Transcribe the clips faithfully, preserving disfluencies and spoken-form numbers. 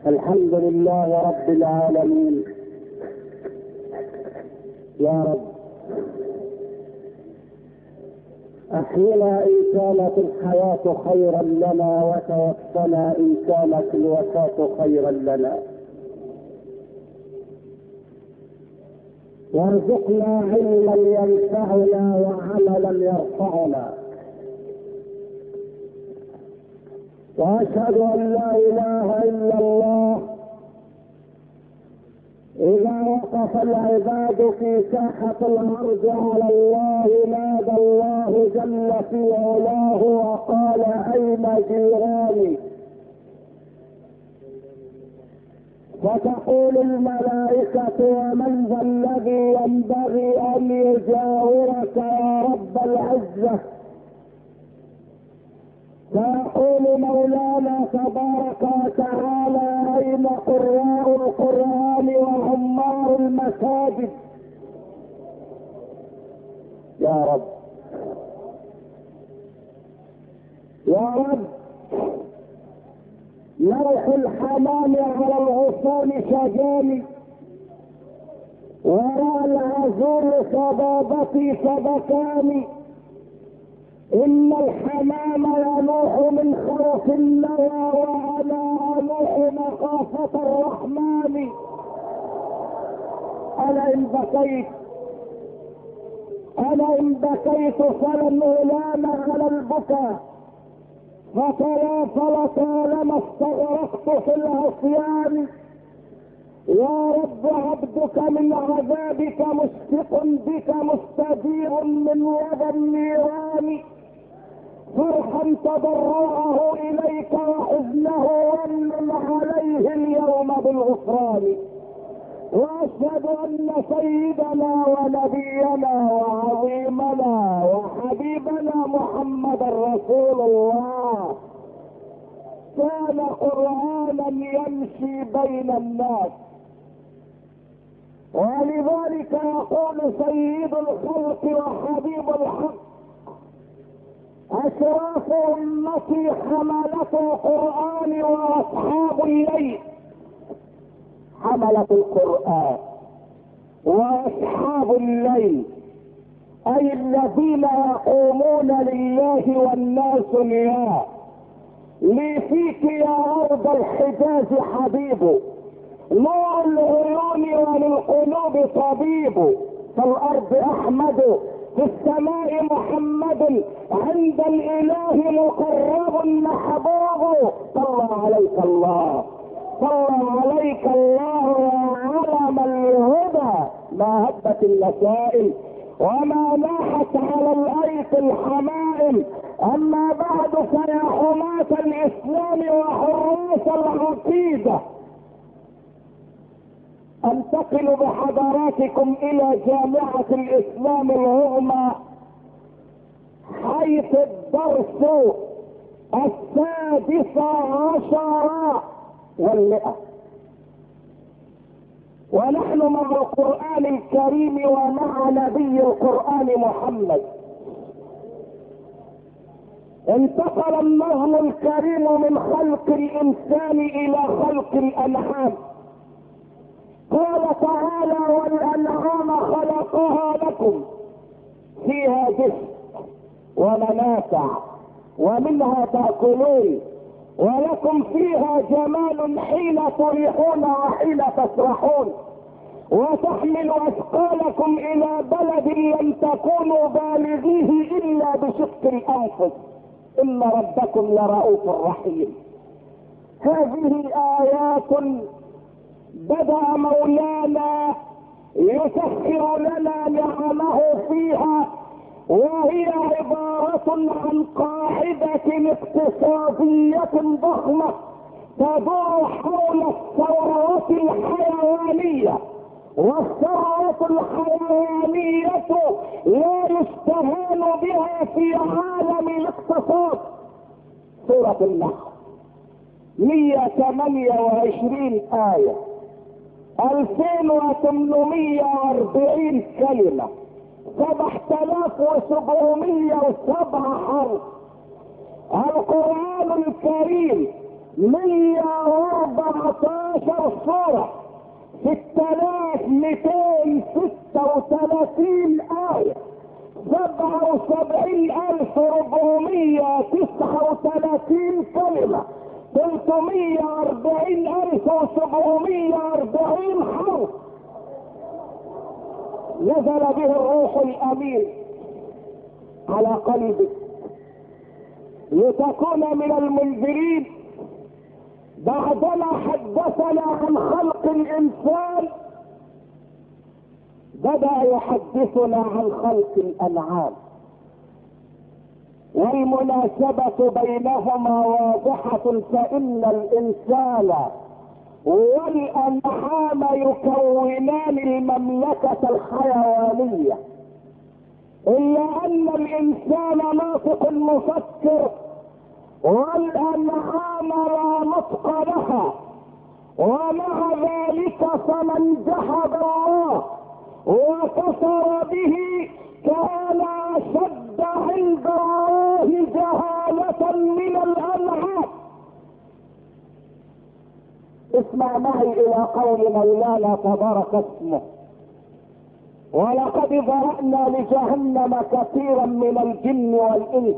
الحمد لله رب العالمين. يا رب احينا ان كانت الحياة خيرا لنا، وتوفنا ان كانت الوفاة خيرا لنا، وارزقنا علما ينفعنا وعملا يرفعنا، واشهد ان لا اله الا الله. اذا وقف العباد في ساحة الارض على الله نادى الله جل في علاه وقال اين جيراني؟ فتقول الملائكة ومن ذا الذي ينبغي ان يجاورك يا رب العزة؟ فيقول مولانا تبارك وتعالى اين قراء القرآن وعمار المساجد؟ يا رب يا رب نوح الحمام على الغصون شجاني، وراء العزول صبابتي سبكاني، ان الحمام ينوح من خوف النوى وانا انوح مخافة الرحمن. انا ان بكيت انا ان بكيت فلن الام على البكاء، فتوافل طالما استغرقت في العصيان. يا رب عبدك من عذابك مشفق بك مستجير من وضى النيران، فرحا تضرعه اليك وحزنه ومن عليه اليوم بالغفران. واشهد ان سيدنا ونبينا وعظيمنا وحبيبنا محمد رسول الله كان قرآنا يمشي بين الناس، ولذلك يقول سيد الخلق وحبيب الحق اشراف امتي حملة القرآن واصحاب الليل. حملة القرآن واصحاب الليل اي الذين يقومون لله والناس نيام. لي فيك يا ارض الحجاز حبيب، نور العيون وللقلوب طبيب. في الارض احمد في السماء محمد، عند الاله مقرب محبوب. صلى عليك الله صلى عليك الله يا علم الهدى، ما هبت النسائم وما ناحت على الايت الحمائم. اما بعد فيا حماة الاسلام وحراس العقيدة، انتقل بحضراتكم الى جامعة الاسلام العظمى، حيث الدرس السادس عشر والمئة، ونحن مع القرآن الكريم ومع نبي القرآن محمد. انتقل النظم الكريم من خلق الانسان الى خلق الانعام. قال تعالى والانعام خلقها لكم فيها دفء ومنافع ومنها تأكلون ولكم فيها جمال حين تريحون وحين تسرحون، وتحمل اثقالكم الى بلد لم تكونوا بالغيه الا بشق الانفس، ان ربكم لرؤوف رحيم. هذه ايات بدأ مولانا يسخر لنا نعمه فيها، وهي عبارة عن قاعدة اقتصادية ضخمة تدور حول الثروات الحيوانية، والثروة الحيوانية لا يستهان بها في عالم الاقتصاد. سورة النحل مئة وثمانية وعشرين آية، ألفين وثمانمائة وأربعين كلمة، سبعة آلاف وسبعمائة وسبعة حرف. القرآن الكريم مية واربعتاشر صورة، ستة آلاف مئتين ستة وثلاثين آية، سبعة وسبعين ألف وأربعمية تسعة وثلاثين كلمة، ثلاثمية وأربعين ألف وسبعمية وأربعين حرف. نزل به الروح الأمين على قلبك لتكون من المنذرين. بعدما حدثنا عن خلق الإنسان بدأ يحدثنا عن خلق الأنعام، والمناسبة بينهما واضحة، فإن الإنسان والأنعام يكونان المملكة الحيوانية، إلا أن الإنسان ناطق مفكر والأنعام لا نطق لها. ومع ذلك فمن جحد الله وكفر به كان أشد عند الله جهالة من الأنعام. اسمع معي إلى قول مولانا تبارك اسمه: ولقد ذرأنا لجهنم كثيرا من الجن والإنس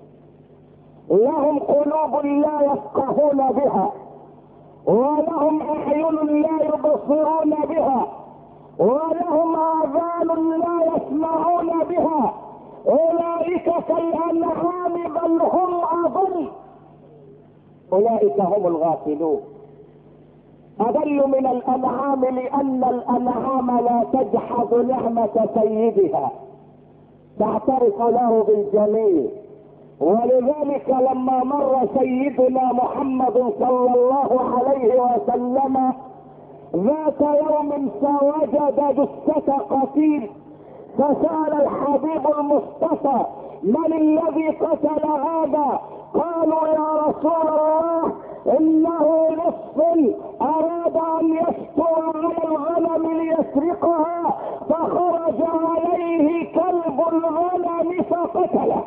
لهم قلوب لا يفقهون بها، ولهم أعين لا يبصرون بها، ولهم آذان لا يسمعون بها، أولئك كالأنعام بل هم أضل، أولئك هم الغافلون. أضل من الأنعام لأن الأنعام لا تجحد نعمة سيدها، تعترف له بالجميل. ولذلك لما مر سيدنا محمد صلى الله عليه وسلم ذات يوم فوجد جثة قتيل، فسأل الحبيب المصطفى: من الذي قتل هذا؟ قالوا: يا رسول الله انه لص اراد ان يشتو على الغنم ليسرقها، فخرج عليه كلب الغنم فقتله.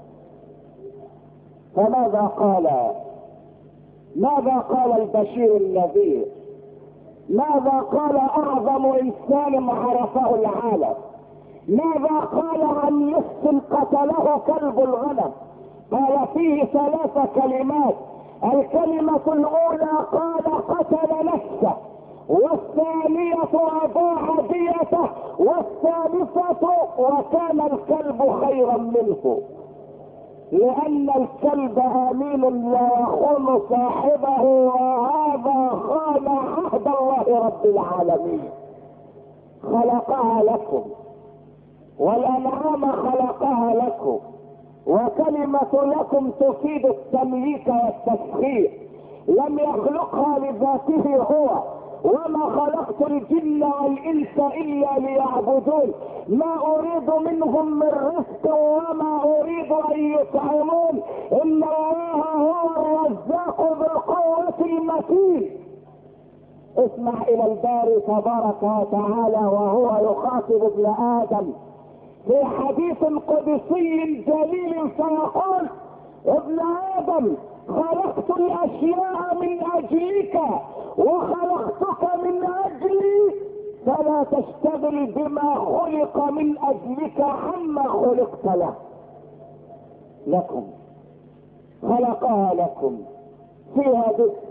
فماذا قال؟ ماذا قال البشير النذير؟ ماذا قال اعظم انسان عرفه العالم؟ ماذا قال عن لص قتله كلب الغنم؟ قال فيه ثلاث كلمات. الكلمة الاولى قال قتل نفسه، والثانية اضاع ديته، والثالثة وكان الكلب خيرا منه، لان الكلب امين لا يخون صاحبه، وهذا خان عهد الله رب العالمين. خلقها لكم، والانعام خلقها لكم، وكلمة لكم تفيد التمليك والتسخير، لم يخلقها لذاته هو. وما خلقت الجن والانس الا ليعبدون، ما اريد منهم من رزق وما اريد ان يطعمون، ان الله هو الرزاق ذو القوة المتين. اسمع الى الباري تبارك وتعالى وهو يخاطب ابن ادم في حديث قدسي جليل فيقول: ابن ادم خلقت الاشياء من اجلك وخلقتك من اجلي، فلا تشتغل بما خلق من اجلك عما خلقت له. لكم، خلقها لكم، فيها دفء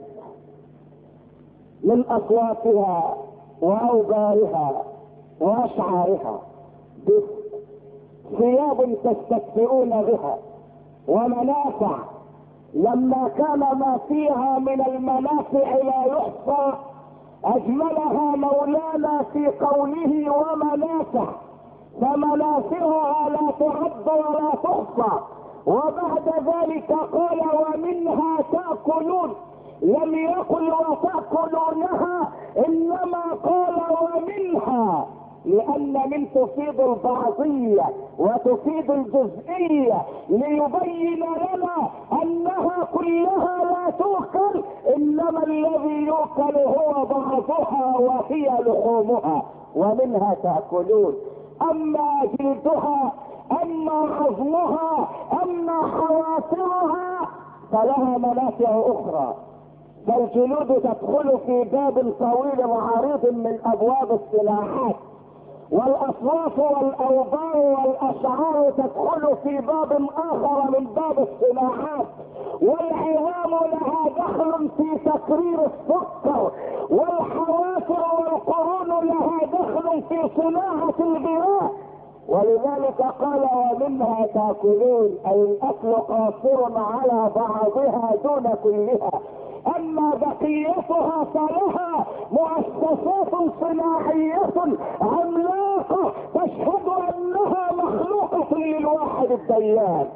من اصواتها واوبارها واشعارها، دفء، ثياب تستكفئون بها، ومنافع. لما كان ما فيها من المنافع لا يحصى اجملها مولانا في قوله ومنافع، فمنافعها لا تعد ولا تحصى. وبعد ذلك قال ومنها تأكلون، لم يقل وتأكلونها، انما قال ومنها، لان من تفيد البعضية وتفيد الجزئية، ليبين لنا انها كلها لا تؤكل، انما الذي يؤكل هو بعضها وهي لحومها. ومنها تأكلون، اما جلدها، اما عظمها، اما حوافرها فلها منافع اخرى. فالجلود تدخل في باب طويل وعريض من ابواب السلاحات، والاصواف والاوبار والاشعار تدخل في باب اخر من باب الصناعات، والعظام لها دخل في تكرير السكر، والحوافر والقرون لها دخل في صناعة الغذاء. ولذلك قال ومنها تاكلون، اي الاكل قاصر على بعضها دون كلها، اما بقيتها فلها مؤسسات صناعية عملاقة تشهد انها مخلوقة للواحد الديان.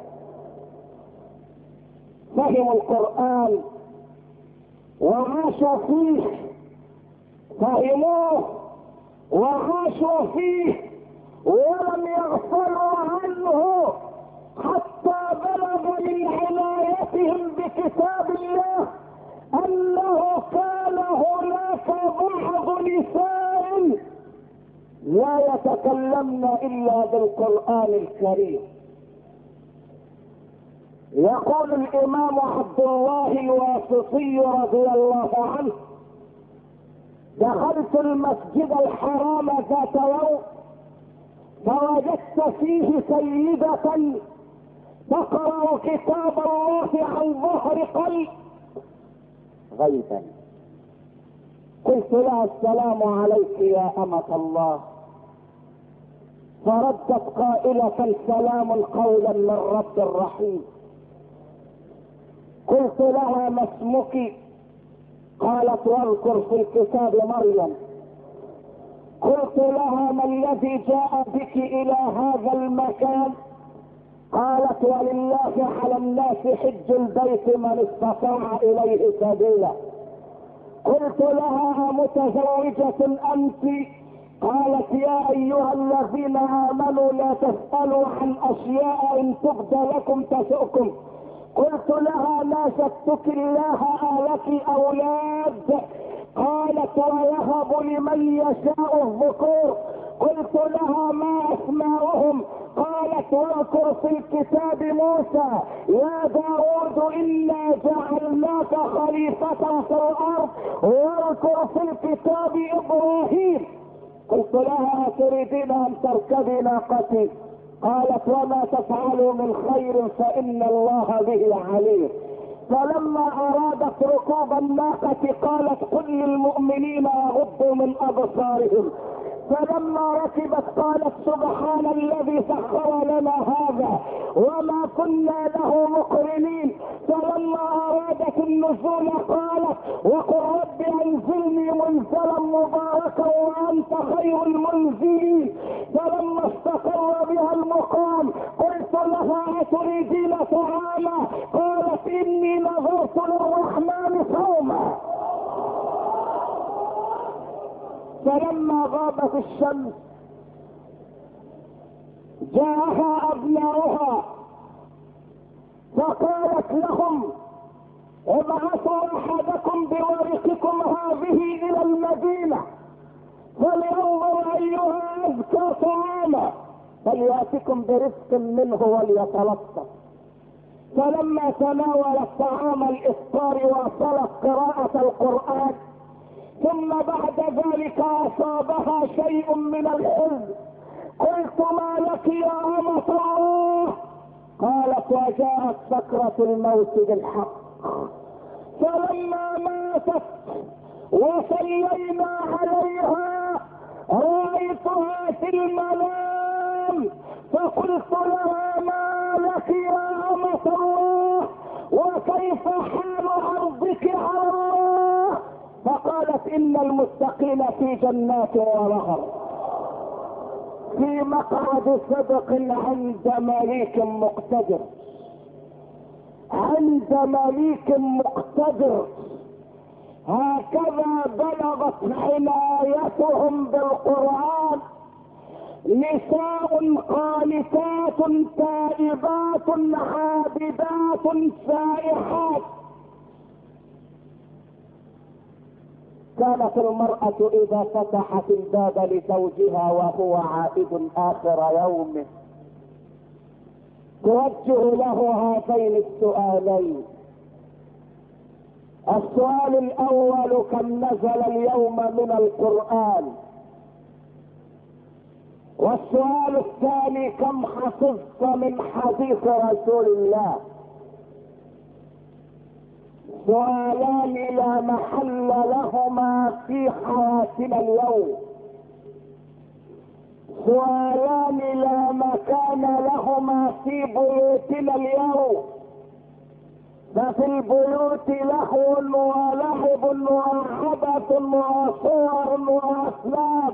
فهموا القرآن وعاشوا فيه، فهموه وعاشوا فيه ولم يغفلوا عنه، حتى بلغ من عنايتهم بكتاب الله انه كان هناك بعض نساء لا يتكلمن الا بالقرآن الكريم. يقول الامام عبد الله الواسطي رضي الله عنه: دخلت المسجد الحرام ذات يوم فوجدت فيه سيدة تقرأ كتاب الله عن ظهر قلب غيبا. قلت لها: السلام عليك يا أمة الله. فردت قائلة: سلام قولا من رب رحيم. قلت لها: ما اسمك؟ قالت: واذكر في الكتاب مريم. قلت لها: ما الذي جاء بك الى هذا المكان؟ قالت: ولله على الناس حج البيت من استطاع اليه سبيلا. قلت لها: متزوجة انت؟ قالت: يا ايها الذين امنوا لا تسألوا عن اشياء ان تبد لكم تسؤكم. قلت لها: ما شكتك الله آلك اولاد؟ قالت: ويهب لمن يشاء الذكور. قلت لها: ما اسماؤهم؟ قالت: واذكر في الكتاب موسى يا داود انا جعلناك خليفة في الارض، واذكر في الكتاب ابراهيم. قلت لها: تريدين ان تركبي ناقتي؟ قالت: وما تفعلوا من خير فان الله به عليم. فلما ارادت ركوب الناقة قالت: قل للمؤمنين يغضوا من ابصارهم. فلما ركبت قالت: سبحان الذي سخر لنا هذا وما كنا له مقرنين. فلما ارادت النزول قالت: وقل رب انزلني منزلا مباركا وانت خير المنزلين. فلما استقر بها المقام قلت لها: اتريدين طعاما؟ قالت: اني نظرت للرحمن صوما. فلما غابت الشمس جاءها ابناؤها فقالت لهم: ابعثوا احدكم بورقكم هذه الى المدينة فلينظر ايها ازكى طعاما فلياتكم برزق منه وليتلطف. فلما تناولت طعام الافطار واصلت قراءة القرآن ثم بعد ذلك اصابها شيء من الحزن. قلت: ما لك يا أمة الله؟ قالت: وجاءت سكرة الموت بالحق. فلما ماتت وصلينا عليها رأيتها في المنام فقلت لها: ما لك يا أمة الله؟ وكيف حال عرضك على الله؟ فقالت: ان المتقين في جنات ونهر في مقعد صدق عند مليك مقتدر. عند مليك مقتدر. هكذا بلغت عنايتهم بالقرآن. نساء قانتات تائبات عابدات سائحات. كانت المرأة اذا فتحت الباب لزوجها وهو عائد اخر يومه توجه له هذين السؤالين: السؤال الاول: كم نزل اليوم من القرآن؟ والسؤال الثاني: كم حفظت من حديث رسول الله؟ سؤالان لا محل لهما في حياتنا اليوم، سؤالان لا مكان لهما في بيوتنا اليوم. ففي البيوت لهو ولعب وعبث وصور وافلام،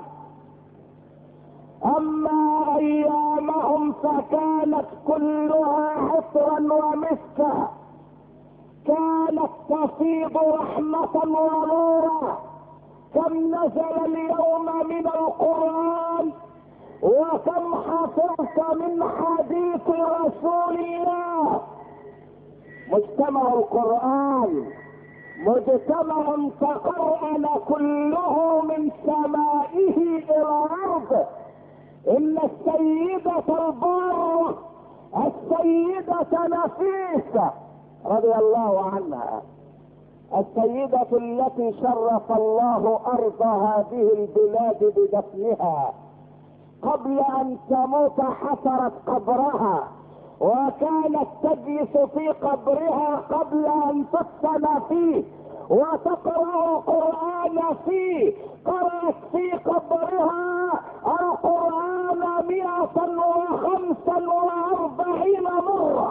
اما ايامهم فكانت كلها عطرا ومسكا، كانت تفيض رحمة ونورا. كم نزل اليوم من القرآن؟ وكم حفظت من حديث رسول الله؟ مجتمع القرآن مجتمع تقرأن كله من سمائه الى الارض. ان السيدة البارة السيدة نفيسة رضي الله عنها، السيدة التي شرف الله ارض هذه البلاد بدفنها، قبل ان تموت حفرت قبرها، وكانت تجلس في قبرها قبل ان تدفن فيه وتقرأ القرآن فيه. قرأت في قبرها القرآن مئة وخمسا واربعين مرة.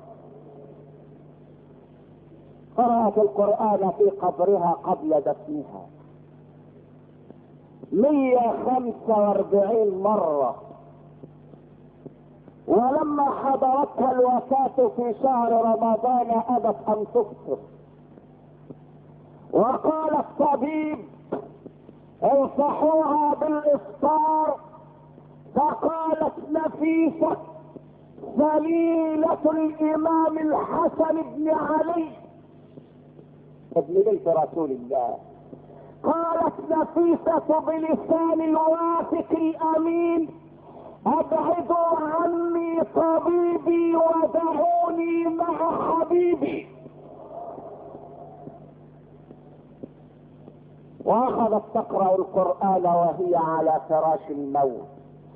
قرأت القرآن في قبرها قبل دفنها مئة وخمسة واربعين مرة. ولما حضرتها الوفاة في شهر رمضان أبت أن تفطر، وقال الطبيب: انصحوها بالإفطار. فقالت نفيسة ذليلة الإمام الحسن بن علي ابن بنت رسول الله، قالت نفيسة بلسان الواثق الأمين: ابعدوا عني طبيبي ودعوني مع حبيبي. واخذت تقرأ القرآن وهي على فراش الموت.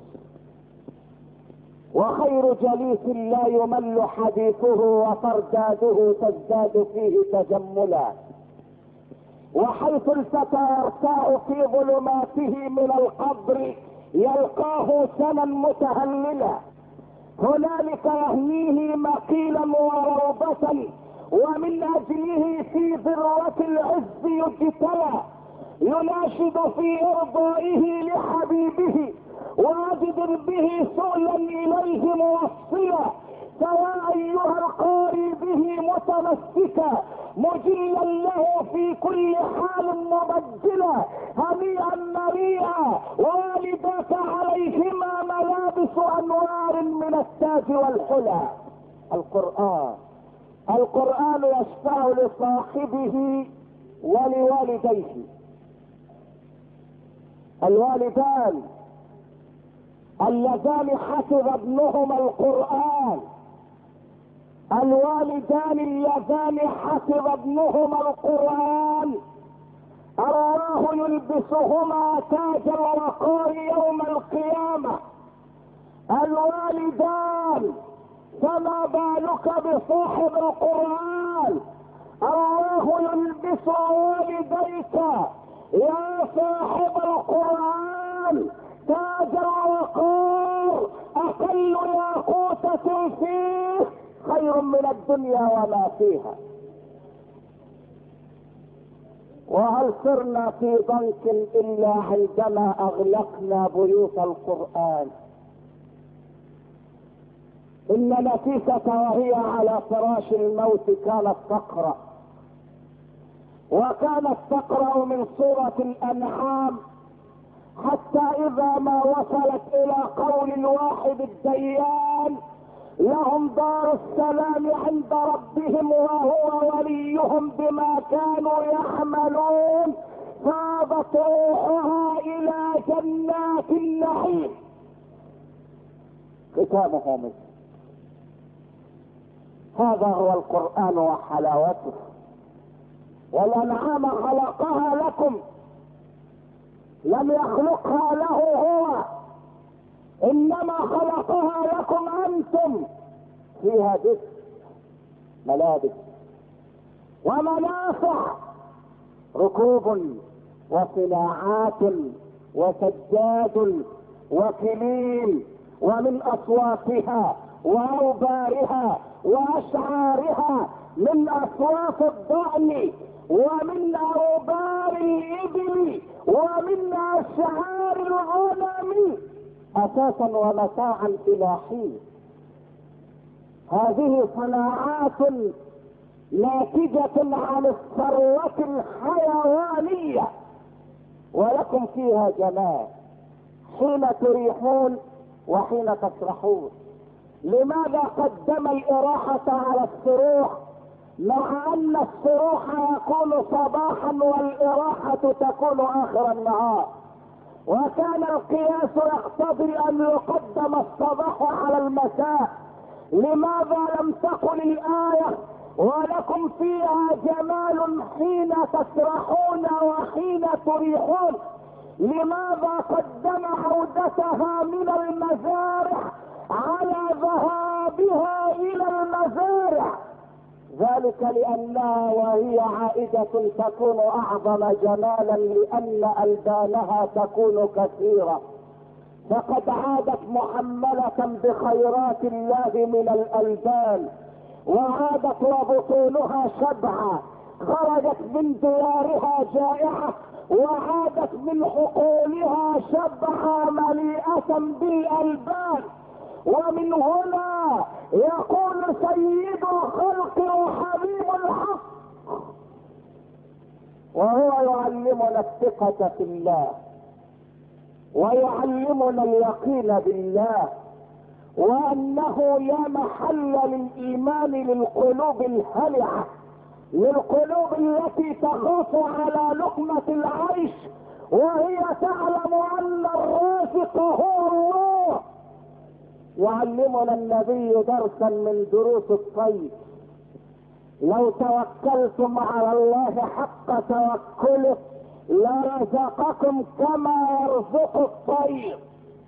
وخير جليس لا يمل حديثه وترداده تزداد فيه تجملا. وحيث الفتى يرتاع في ظلماته من القبر يلقاه سنا متهللا، هنالك يهنيه مقيلا وروضة، ومن اجله في ذروة العز يجتلى، يناشد في ارضائه لحبيبه واجدر به سؤلا اليه موصلا. فيا ايها القاري به متمسكا مجلا له في كل حال مبجلا، هنيئا مريئا والداك عليهما ملابس انوار من التاج والحلى. القرآن القرآن يشفع لصاحبه ولوالديه. الوالدان اللذان حفظ ابنهما القرآن الوالدان اللذان حفظ ابنهما القرآن الله يلبسهما تاج الوقار يوم القيامة. الوالدان فما بالك بصاحب القرآن؟ الله يلبس والديك يا صاحب القرآن تاج الوقار، اقل ياقوتة فيه خير من الدنيا وما فيها. وهل صرنا في ضنك الا عندما اغلقنا بيوت القرآن؟ ان نفيسة وهي على فراش الموت كانت تقرأ، وكانت تقرأ من سورة الانعام حتى اذا ما وصلت الى قول الواحد الديان: لهم دار السلام عند ربهم وهو وليهم بما كانوا يعملون، فاضت روحها الى جنات النعيم. ختامه مسك. هذا هو القرآن وحلاوته. والانعام خلقها لكم، لم يخلقها له هو، انما خلقها لكم انتم. فيها دفء، ملابس ومنافع، ركوب وصناعات وسجاد وكليل، ومن اصواتها واوبارها واشعارها، من اصوات الضأن ومن اوبار الابل ومن اشعار الغنم، اساسا ومتاعا الى حين. هذه صناعات ناتجة عن الثروة الحيوانية، ولكم فيها جمال حين تريحون وحين تسرحون. لماذا قدم الإراحة على السروح، مع أن السروح يكون صباحا والإراحة تكون آخر النهار؟ وكان القياس يقتضي أن يقدم الصباح على المساء. لماذا لم تقل الآية ولكم فيها جمال حين تسرحون وحين تريحون؟ لماذا قدم عودتها من المزارع على ذهابها الى المزارع؟ ذلك لانها وهي عائدة تكون اعظم جمالا، لان البانها تكون كثيرة، فقد عادت محملة بخيرات الله من الالبان، وعادت وبطونها شبعة، خرجت من ديارها جائعة، وعادت من حقولها شبعة مليئة بالألبان. ومن هنا يقول سيد الخلق وحبيب الحق، وهو يعلمنا الثقة في الله، ويعلمنا اليقين بالله، وأنه لا محل للإيمان للقلوب الهلعة، للقلوب التي تخاف على لقمة العيش وهي تعلم ان الرازق هو الله. يعلمنا النبي درسا من دروس الطيب: لو توكلتم على الله حق توكله لرزقكم كما يرزق الطير.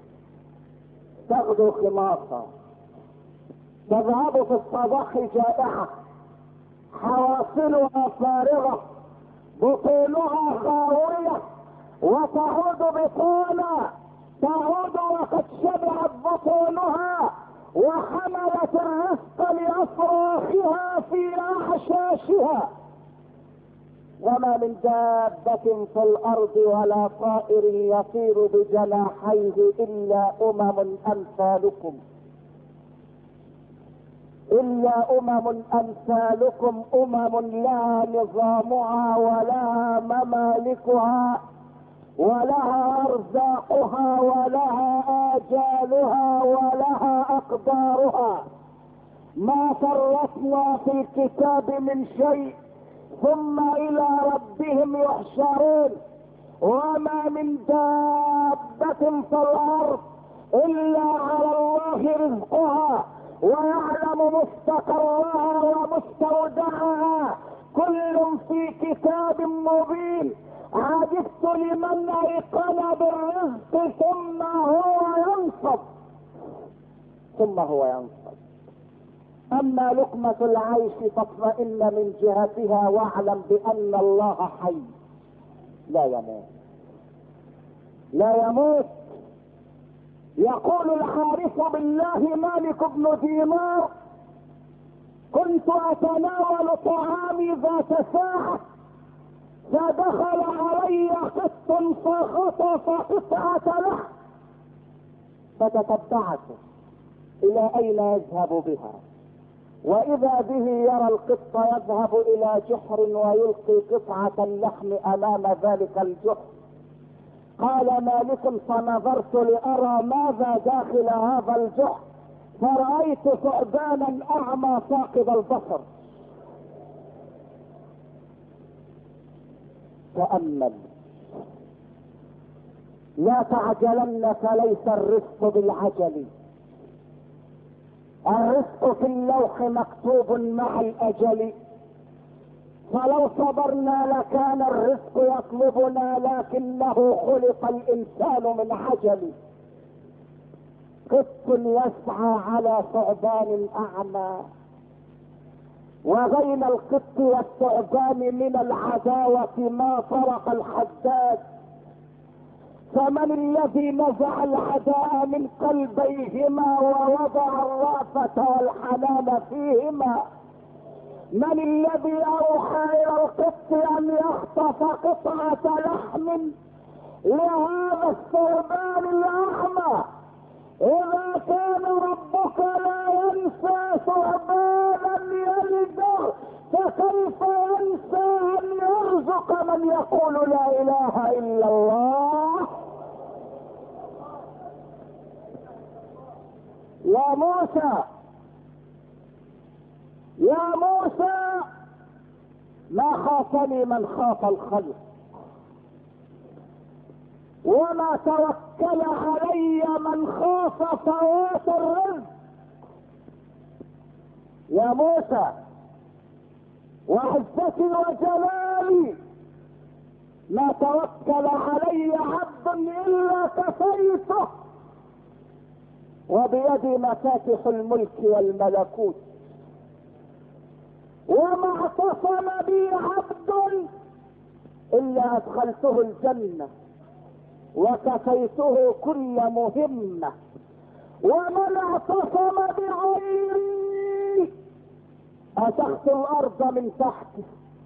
تغدو خماصا، تذهب في الصباح جائعة، حواصلها فارغة، بطونها خاوية، وتعود بطانا، تعود وقد شبعت بطونها وحملت الرزق لأفراخها في أحشاشها. وما من دابة في الأرض ولا طائر يطير بجناحيه إلا أمم أمثالكم، إلا أمم أمثالكم، أمم لها نظامها ولها ممالكها ولها أرزاقها ولها آجالها ولها أقدارها. ما فرطنا في الكتاب من شيء، ثم إلى ربهم يحشرون. وما من دابة في الأرض إلا على الله رزقها ويعلم مستقرها ومستودعها، كل في كتاب مبين. عجبت لمن ايقن بالرزق ثم هو ينصب ثم هو ينصب. اما لقمة العيش فاطمئن من جهتها واعلم بان الله حي لا يموت، لا يموت. يقول الحارث بالله مالك بن دينار: كنت اتناول طعامي ذات ساعة فدخل علي قط فخطف قطعة لحم، فتتبعته الى اين يذهب بها، واذا به يرى القط يذهب الى جحر ويلقي قطعة اللحم امام ذلك الجحر. قال مالك: فنظرت لارى ماذا داخل هذا الجحر، فرأيت ثعبانا اعمى فاقد البصر. تأمل، لا تعجلن، فليس الرزق بالعجل، الرزق في اللوح مكتوب مع الاجل. فلو صبرنا لكان الرزق يطلبنا، لكنه خلق الانسان من عجل. قط يسعى على ثعبان اعمى، وبين القط والثعبان من العداوة ما فرق الحداد. فمن الذي نزع العداء من قلبيهما ووضع الرأفة والحنان فيهما؟ من الذي اوحى الى القط ان يخطف قطعة لحم لهذا الثعبان الاعمى؟ اذا كان ربك لا ينسى ثعبانا يلده، فكيف ينسى ان يرزق من يقول لا اله الا الله؟ يا موسى يا موسى ما خافني من خاف الخلق، وما توكل علي من خاف فوات الرزق. يا موسى وعزتي وجلالي ما توكل علي عبد الا كفيته، وبيدي مفاتح الملك والملكوت، وما اعتصم بي عبد الا ادخلته الجنة وكفيته كل مهمة، ومن اعتصم بغيري اتخت الارض من تحته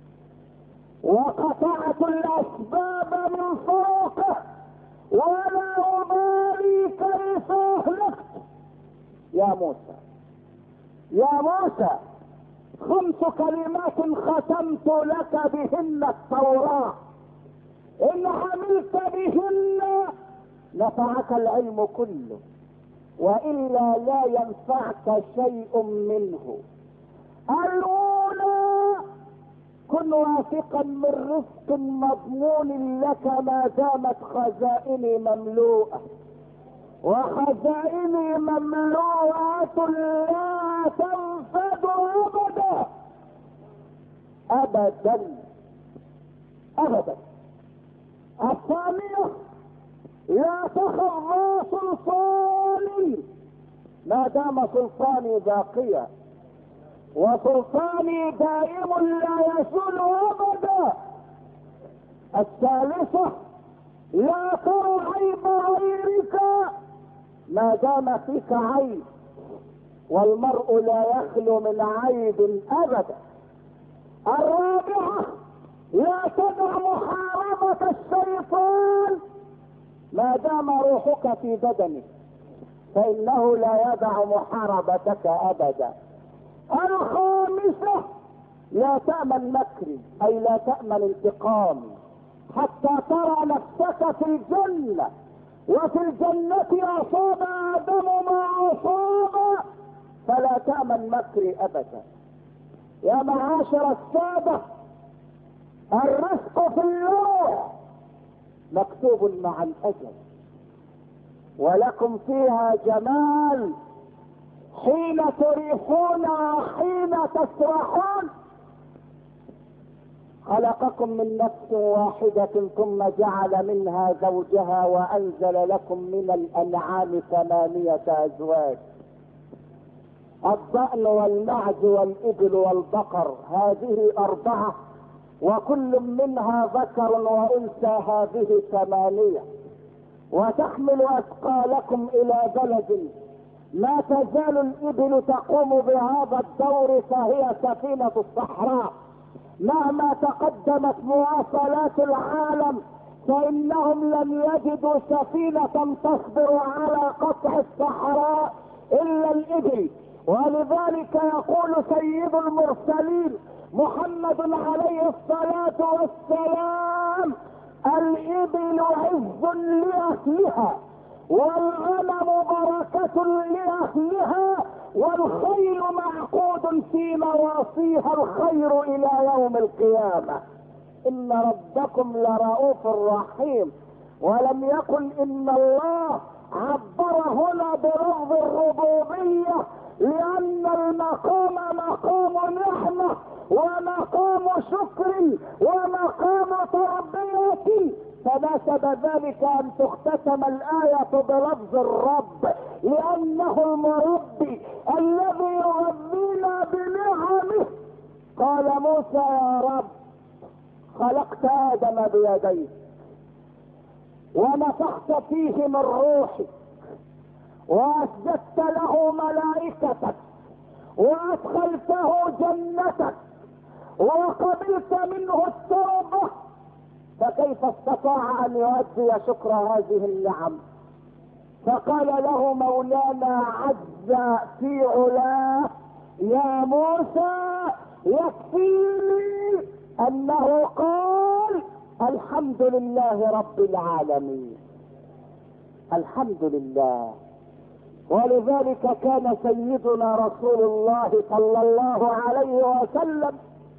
وقطعت الاسباب من فوقه، ولا ابالي كيف اهلكت. يا موسى يا موسى خمس كلمات ختمت لك بهن التوراة، ان عملت بهن نفعك العلم كله، والا لا ينفعك شيء منه. الاولى كن واثقا من رزق مضمون لك ما دامت خزائني مملوءة، وخزائني مملوءة لا تنفد ابدا ابدا ابدا. الثانية لا تخف ذا سلطان ما دام سلطاني باقيا، وسلطاني دائم لا يزول ابدا. الثالثة لا ترى عيب غيرك ما دام فيك عيب، والمرء لا يخلو من عيب ابدا. الرابعة لا تدع محاربة الشيطان ما دام روحك في بدنك، فانه لا يدع محاربتك ابدا. الخامسة لا تأمن مكري، اي لا تأمن انتقامي حتى ترى نفسك في الجنة، وفي الجنة اصاب ادم ما اصاب، فلا تأمن مكري ابدا. يا معاشر السادة، الرزق في اللوح مكتوب مع الاجل، ولكم فيها جمال حين تريحون وحين تسرحون. خلقكم من نفس واحدة ثم جعل منها زوجها وانزل لكم من الانعام ثمانية ازواج، الضأن والمعز والابل والبقر، هذه اربعة، وكل منها ذكر وانثى، هذه ثمانية. وتحمل اثقالكم الى بلد ما تزال الابل تقوم بهذا الدور، فهي سفينة الصحراء. مهما تقدمت مواصلات العالم فانهم لم يجدوا سفينة تصبر على قطع الصحراء الا الابل. ولذلك يقول سيد المرسلين محمد عليه الصلاة والسلام: الابل عز لاهلها، والغنم بركة لاهلها، والخيل معقود في نواصيها الخير الى يوم القيامة. ان ربكم لرؤوف رحيم. ولم يقل ان الله عبر هنا بلفظ الربوبية لان المقام مقام نعمة ومقام شكر ومقام تربية، فناسب ذلك ان تختتم الآية بلفظ الرب، لانه المربي الذي يغذينا بنعمه. قال موسى يا رب خلقت ادم بيديك ونفخت فيه من روحك واسجدت له ملائكتك وادخلته جنتك وقبلت منه التوبة، فكيف استطاع ان يؤدي شكر هذه النعم؟ فقال له مولانا عز في علاه يا موسى يكفيني انه قال الحمد لله رب العالمين. الحمد لله. ولذلك كان سيدنا رسول الله صلى الله عليه وسلم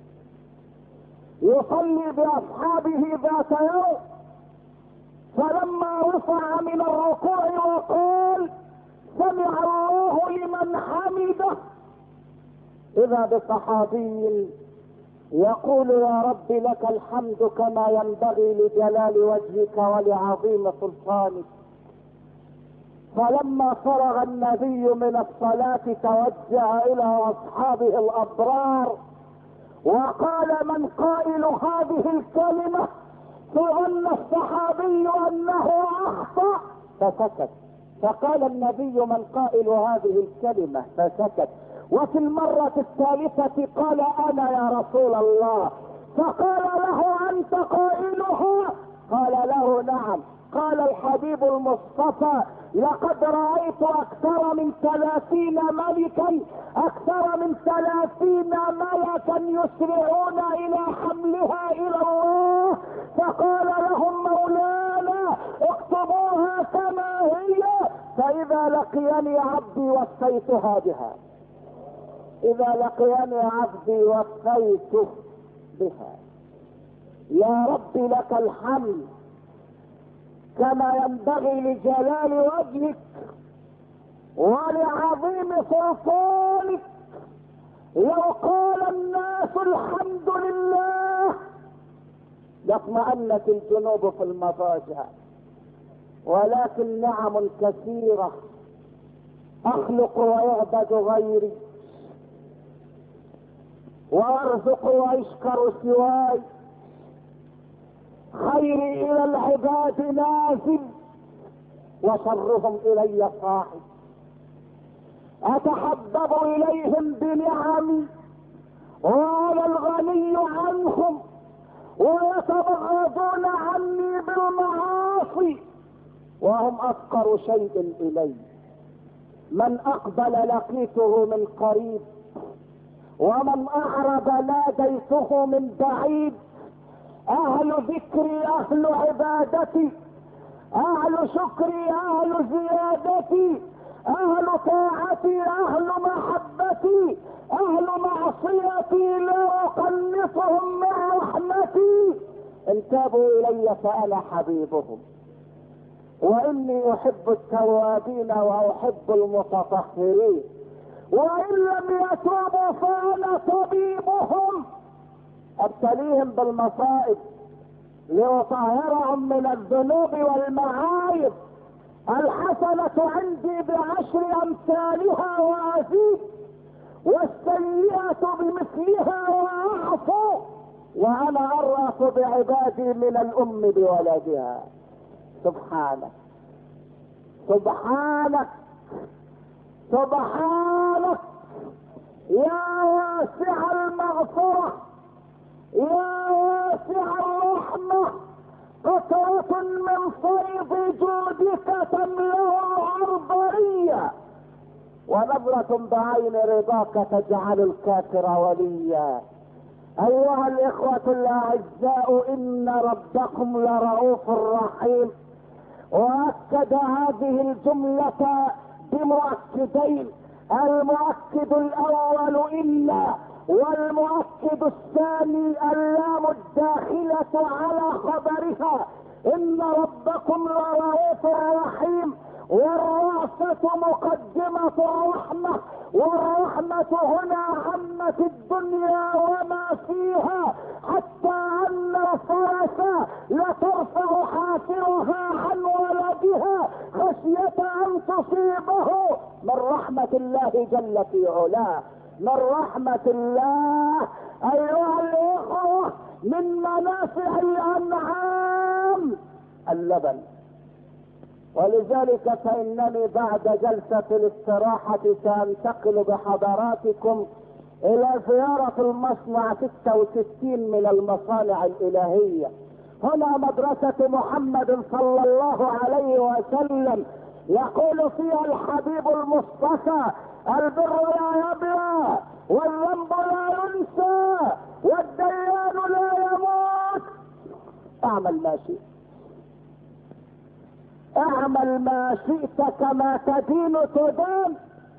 يصلي باصحابه ذات يوم، فلما رفع من الركوع وقال سمع الله لمن حمده، اذا بصحابي يقول يا رب لك الحمد كما ينبغي لجلال وجهك ولعظيم سلطانك. فلما فرغ النبي من الصلاة توجه الى اصحابه الابرار وقال من قائل هذه الكلمة؟ فظن الصحابي انه اخطأ فسكت، فقال النبي من قائل هذه الكلمة؟ فسكت. وفي المرة الثالثة قال انا يا رسول الله، فقال له انت قائلها؟ قال له نعم. قال الحبيب المصطفى لقد رأيت اكثر من ثلاثين ملكا اكثر من ثلاثين ملكا يسرعون الى حملها الى الله، فقال لهم مولانا اكتبوها كما هي، فاذا لقيني عبدي وفيتها بها، اذا لقيني عبدي وفيته بها. يا رب لك الحمد كما ينبغي لجلال وجهك ولعظيم سلطانك. لو قال الناس الحمد لله لاطمأنت الجنوب في المضاجع، ولكن نعم كثيرة اخلق ويعبد غيري وارزق ويشكر سواي، خيري الى العباد نازل وشرهم الي صاحب، اتحبب اليهم بنعمي وانا الغني عنهم ويتبغضون عني بالمعاصي وهم افقر شيء الي. من اقبل لقيته من قريب ومن اعرض ناديته من بعيد. اهل ذكري اهل عبادتي، اهل شكري اهل زيادتي، اهل طاعتي اهل محبتي، اهل معصيتي لا اقنطهم من رحمتي. ان تابوا الي فانا حبيبهم، واني احب التوابين واحب المتطهرين، وان لم يتوبوا فانا طبيبهم. ابتليهم بالمصائب لأطهرهم من الذنوب والمعايب. الحسنة عندي بعشر امثالها وازيد، والسيئة بمثلها واعفو، وانا ارأف بعبادي من الام بولدها. سبحانك سبحانك سبحانك يا واسع المغفرة يا واسع الرحمة، قطرة من فيض جودك تملأ العرضية، ونظرة بعين رضاك تجعل الكافر وليا. ايها الاخوة الاعزاء، ان ربكم لرؤوف رحيم، واكد هذه الجملة بمؤكدين. المؤكد الاول الا، والمؤكد الثاني اللام الداخلة على خبرها. ان ربكم لرؤوف رحيم، والرأفة مقدمة الرحمة، والرحمة هنا عمت الدنيا وما فيها، حتى ان الفرس لترفع حافرها عن ولدها خشية ان تصيبه، من رحمة الله جل في علاه، من رحمة الله. ايها الاخوة، من منافع الانعام اللبن. ولذلك فانني بعد جلسة الاستراحة سانتقل بحضراتكم الى زيارة المصنع ستة وستين من المصانع الالهية. هنا مدرسة محمد صلى الله عليه وسلم، يقول فيها الحبيب المصطفى: البر لا يبلى، والذنب لا ينسى، والديان لا يموت. اعمل ما شئت، اعمل ما شئت كما تدين تدان،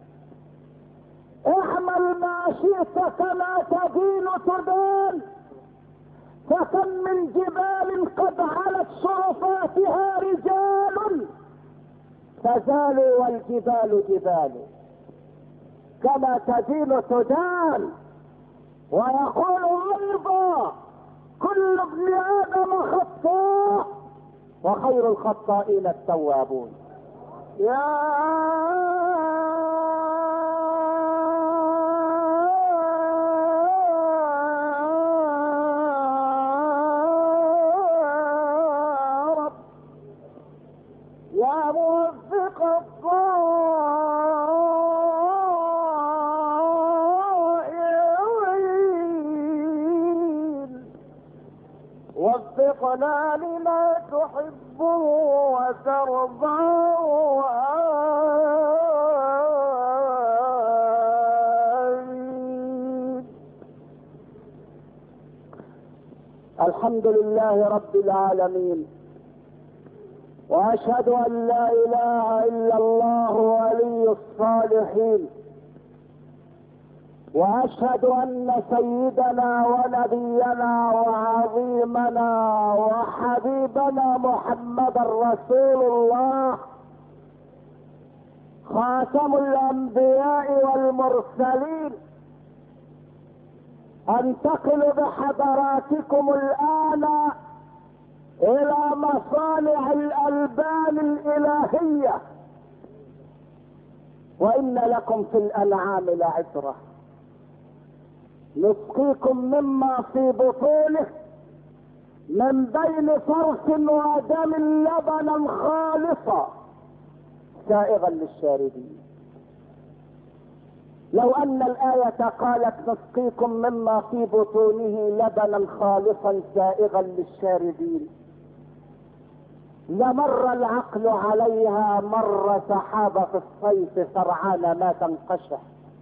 اعمل ما شئت كما تدين تدان. فكم من جبال قد علت شرفاتها رجال فزالوا والجبال جبال، كما تدين تدان. ويقول ايضا: كل ابن ادم خطاء وخير الخطائين التوابون. يا رب يا موفق الضائعين، وفقنا لما تحبه وترضاه. آمين. الحمد لله رب العالمين، واشهد ان لا اله الا الله ولي الصالحين، واشهد ان سيدنا ونبينا وعظيمنا وحبيبنا محمدا رسول الله، خاتم الانبياء والمرسلين. انتقل بحضراتكم الان الى مصانع الالبان الالهية. وان لكم في الانعام لعبرة، نسقيكم مما في بطونه من بين فرث ودم لبنا خالصا سائغا للشاربين. لو ان الاية قالت نسقيكم مما في بطونه لبنا خالصا سائغا للشاربين، لمر العقل عليها مر سحابة في الصيف سرعان ما تنقشع.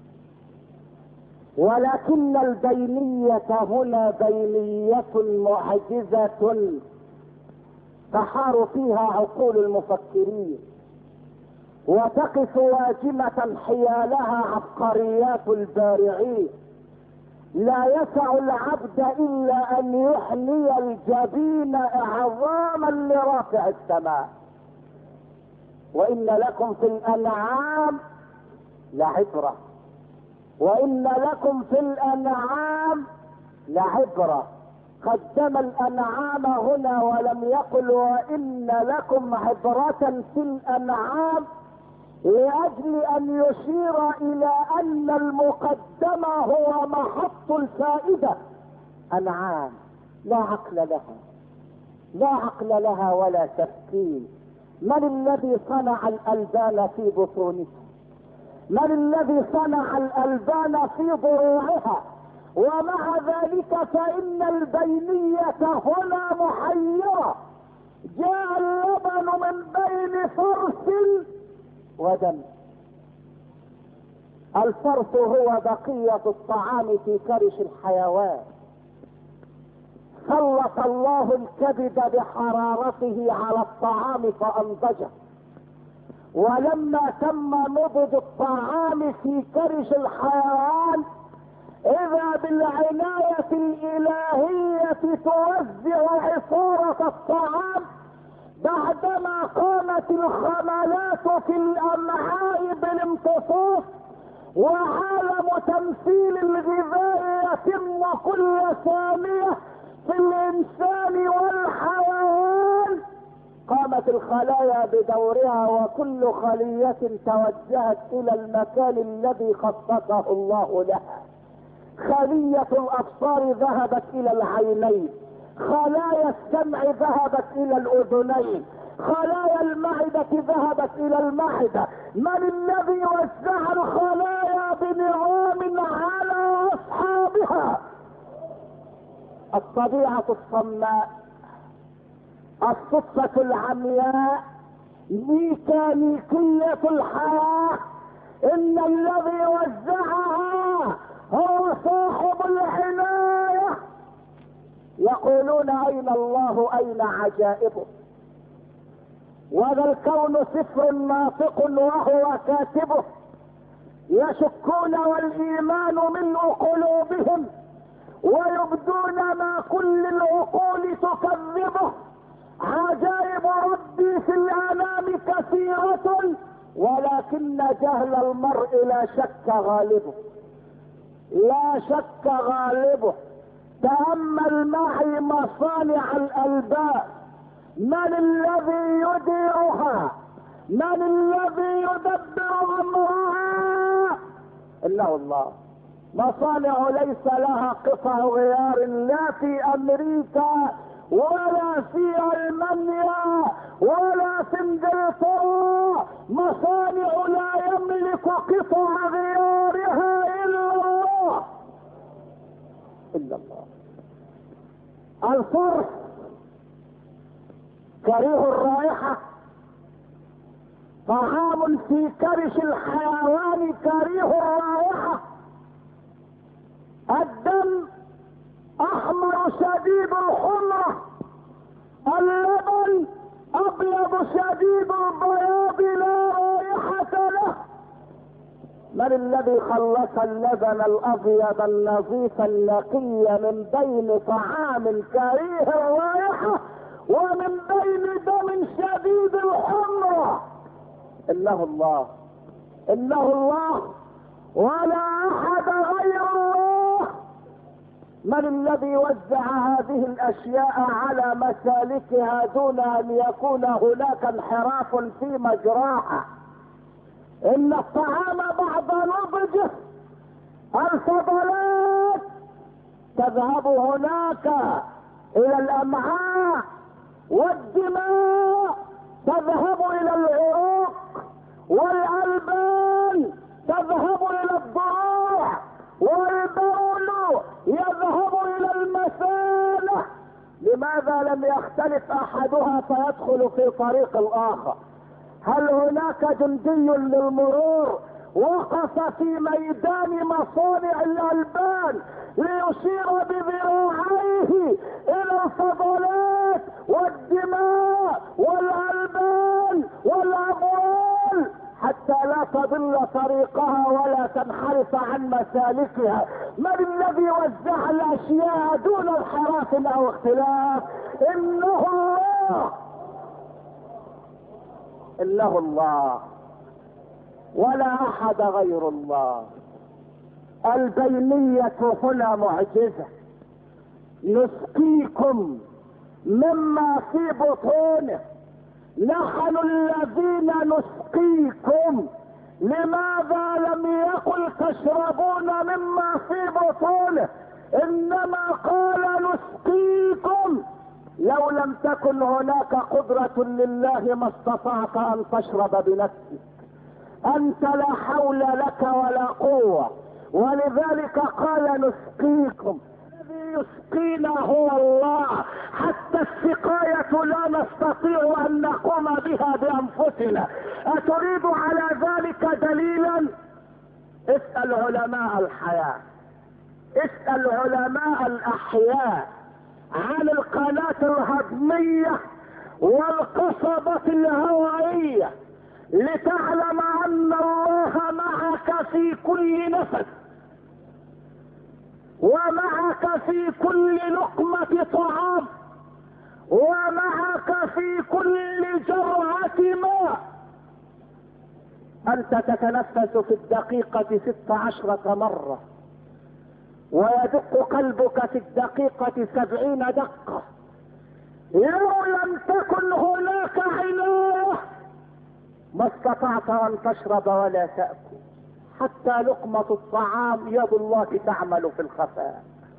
ولكن البينية هنا بينية معجزة تحار فيها عقول المفكرين، وتقف واجمة حيالها عبقريات البارعين. لا يسع العبد الا ان يحني الجبين اعظاما لرافع السماء. وان لكم في الانعام لعبرة، وان لكم في الانعام لعبرة. قدم الانعام هنا ولم يقل وان لكم عبرة في الانعام، لاجل ان يشير الى ان المقدمة هو محط الفائدة. انعام لا عقل لها، لا عقل لها ولا تفكير. من الذي صنع الالبان في بطونها؟ من الذي صنع الالبان في ضروعها؟ ومع ذلك فان البينية هنا محيرة. جاء اللبن من بين فرث ودم. الفرث هو بقية الطعام في كرش الحيوان، سلط الله الكبد بحرارته على الطعام فانضجه. ولما تم نضج الطعام في كرش الحيوان، اذا بالعناية الالهية توزع عصارة الطعام بعد بعدما قامت الخملات في الامعاء بالامتصاص وعالم تمثيل الغذاء يتم كل ثانية في الانسان والحيوان، قامت الخلايا بدورها وكل خلية توجهت الى المكان الذي خصصه الله لها. خلية الابصار ذهبت الى العينين، خلايا السمع ذهبت الى الاذنين، خلايا المعدة ذهبت الى المعدة. من الذي وزع الخلايا بنظام على اصحابها؟ الطبيعة الصماء، الصدفة العمياء، ميكانيكية الحياة. ان الذي وزعها هو صاحب العناية. يقولون اين الله اين عجائبه؟ وذا الكون سفر ناطق وهو كاتبه. يشكون والايمان ملء قلوبهم ويبدون ما كل العقول تكذبه. عجائب ربي في الانام كثيرة ولكن جهل المرء لا شك غالبه، لا شك غالبه. تأمل معي مصانع الألباب. من الذي يديرها؟ من الذي يدبر أمرها؟ إنه الله. مصانع ليس لها قطع غيار لا في أمريكا ولا في ألمانيا ولا في انجلترا. مصانع لا يملك قطع غيارها إلا الله، إلا الله. الفرس كريه الرائحة، طعام في كرش الحيوان كريه الرائحة. الدم احمر شديد الحمرة، اللبن ابيض شديد البياض لا رائحة له. من الذي خلص اللبن الابيض النظيف النقي من بين طعام كريه الرائحة ومن بين دم شديد الحمرة؟ انه الله، انه الله ولا احد غير الله. من الذي وزع هذه الاشياء على مسالكها دون ان يكون هناك انحراف في مجراها؟ ان الطعام بعد نضجه الفضلات تذهب هناك الى الامعاء، والدماء تذهب الى العروق، والالبان تذهب الى الضروع، والبول يذهب الى المثانة. لماذا لم يختلف احدها فيدخل في طريق الاخر؟ هل هناك جندي للمرور وقف في ميدان مصانع الالبان ليشير بذراعيه الى الفضلات والدماء والالبان والابوال حتى لا تضل طريقها ولا تنحرف عن مسالكها؟ من الذي وزع الاشياء دون انحراف او اختلاف؟ انه الله، انه الله ولا احد غير الله. البينية هنا معجزة. نسقيكم مما في بطونه، نحن الذين نسقيكم. لماذا لم يقل تشربون مما في بطونه، انما قال نسقيكم؟ لو لم تكن هناك قدرة لله ما استطعت ان تشرب بنفسك. انت لا حول لك ولا قوة، ولذلك قال نسقيكم. الذي يسقينا هو الله. حتى السقاية لا نستطيع ان نقوم بها بانفسنا. اتريد على ذلك دليلا؟ اسأل علماء الحياة، اسأل علماء الاحياء عن القناة الهضمية والقصبة الهوائية لتعلم ان الله معك في كل نفس، ومعك في كل لقمة طعام، ومعك في كل جرعة ماء. انت تتنفس في الدقيقة ست عشرة مرة، ويدق قلبك في الدقيقة سبعين دقة. لو لم تكن هناك عناية ما استطعت ان تشرب ولا تأكل. حتى لقمة الطعام يد الله تعمل في الخفاء.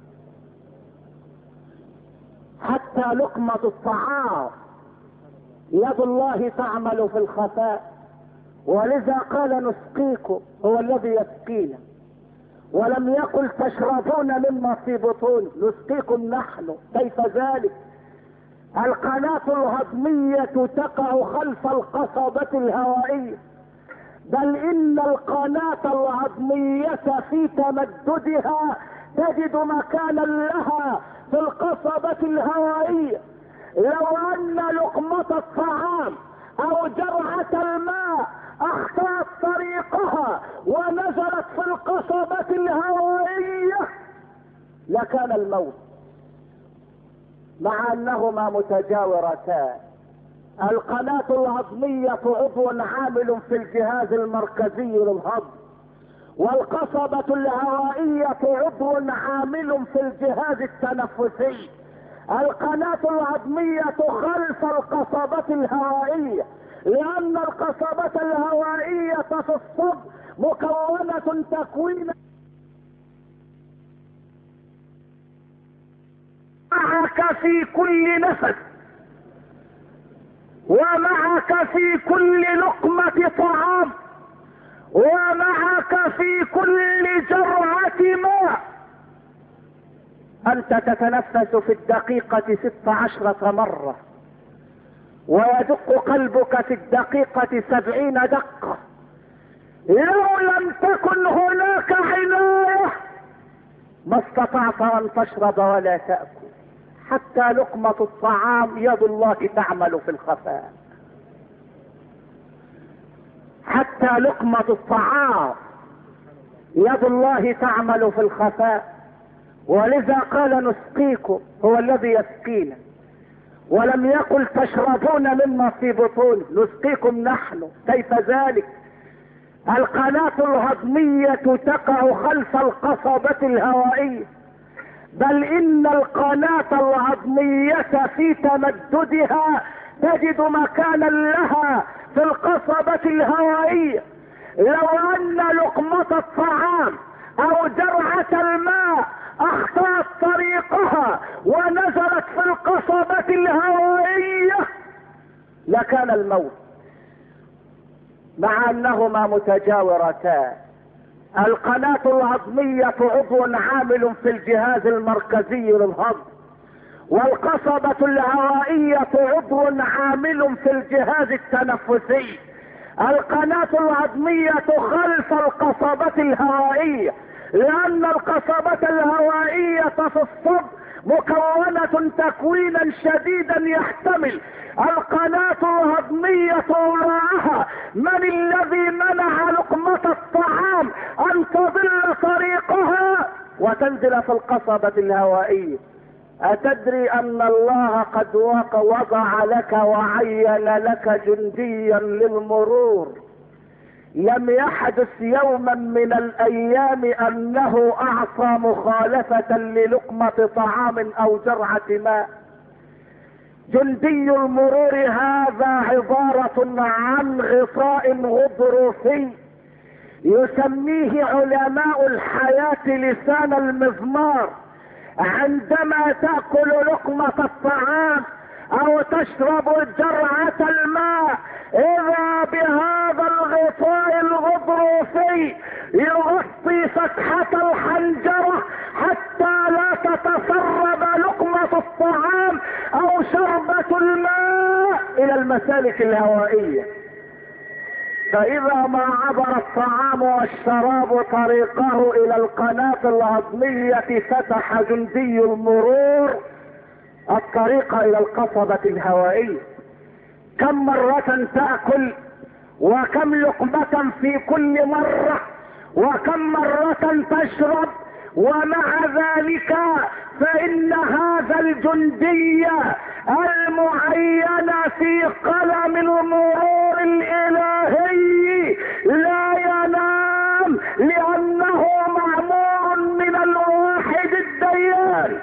حتى لقمة الطعام يد الله تعمل في الخفاء. ولذا قال نسقيكم، هو الذي يسقينا، ولم يقل تشربون مما في بطون. نسقيكم نحن، كيف ذلك؟ القناة الهضمية تقع خلف القصبة الهوائية، بل ان القناة الهضمية في تمددها تجد مكانا لها في القصبة الهوائية. لو ان لقمة الطعام او جرعة الماء اخطأت طريقها ونزلت في القصبة الهوائية لكان الموت، مع انهما متجاورتان. القناة الهضمية عضو عامل في الجهاز المركزي للهضم، والقصبة الهوائية عضو عامل في الجهاز التنفسي. القناة الهضمية خلف القصبة الهوائية، لان القصبة الهوائية في الصدر مكونة تكوين معك في كل نفس، ومعك في كل لقمة طعام، ومعك في كل جرعة ماء. انت تتنفس في الدقيقة ست عشرة مرة، ويدق قلبك في الدقيقة سبعين دقة. لو لم تكن هناك عناية ما استطعت ان تشرب ولا تأكل. حتى لقمة الطعام يد الله تعمل في الخفاء. حتى لقمة الطعام يد الله تعمل في الخفاء. ولذا قال نسقيكم، هو الذي يسقينا، ولم يقل تشربون مما في بطون. نسقيكم نحن، كيف ذلك؟ القناة الهضمية تقع خلف القصبة الهوائية، بل ان القناة الهضمية في تمددها تجد مكانا لها في القصبة الهوائية. لو ان لقمة الطعام او جرعة الماء اخطأت طريقها ونزلت في القصبة الهوائية لكان الموت، مع انهما متجاورتان. القناة الهضمية عضو عامل في الجهاز المركزي للهضم، والقصبة الهوائية عضو عامل في الجهاز التنفسي. القناة الهضمية خلف القصبة الهوائية، لان القصبة الهوائية في الصدر مكونة تكوينا شديدا يحتمل القناة الهضمية وراءها من الذي منع لقمة الطعام ان تضل طريقها وتنزل في القصبة الهوائية. اتدري ان الله قد وضع لك وعين لك جنديا للمرور؟ لم يحدث يوما من الايام انه اعطى مخالفة للقمة طعام او جرعة ماء. جندي المرور هذا عبارة عن غطاء غضروفي يسميه علماء الحياة لسان المزمار. عندما تأكل لقمة الطعام او تشرب جرعة الماء اذا بهذا الغطاء الغضروفي يغطي فتحة الحنجرة حتى لا تتسرب لقمة الطعام او شربة الماء الى المسالك الهوائية. فاذا ما عبر الطعام والشراب طريقه الى القناة الهضمية فتح جندي المرور الطريق الى القصبة الهوائية. كم مرة تأكل، وكم لقمة في كل مرة، وكم مرة تشرب، ومع ذلك فإن هذا الجندي المعينة في قلم المرور الالهي لا ينام، لانه معمور من الواحد الديان.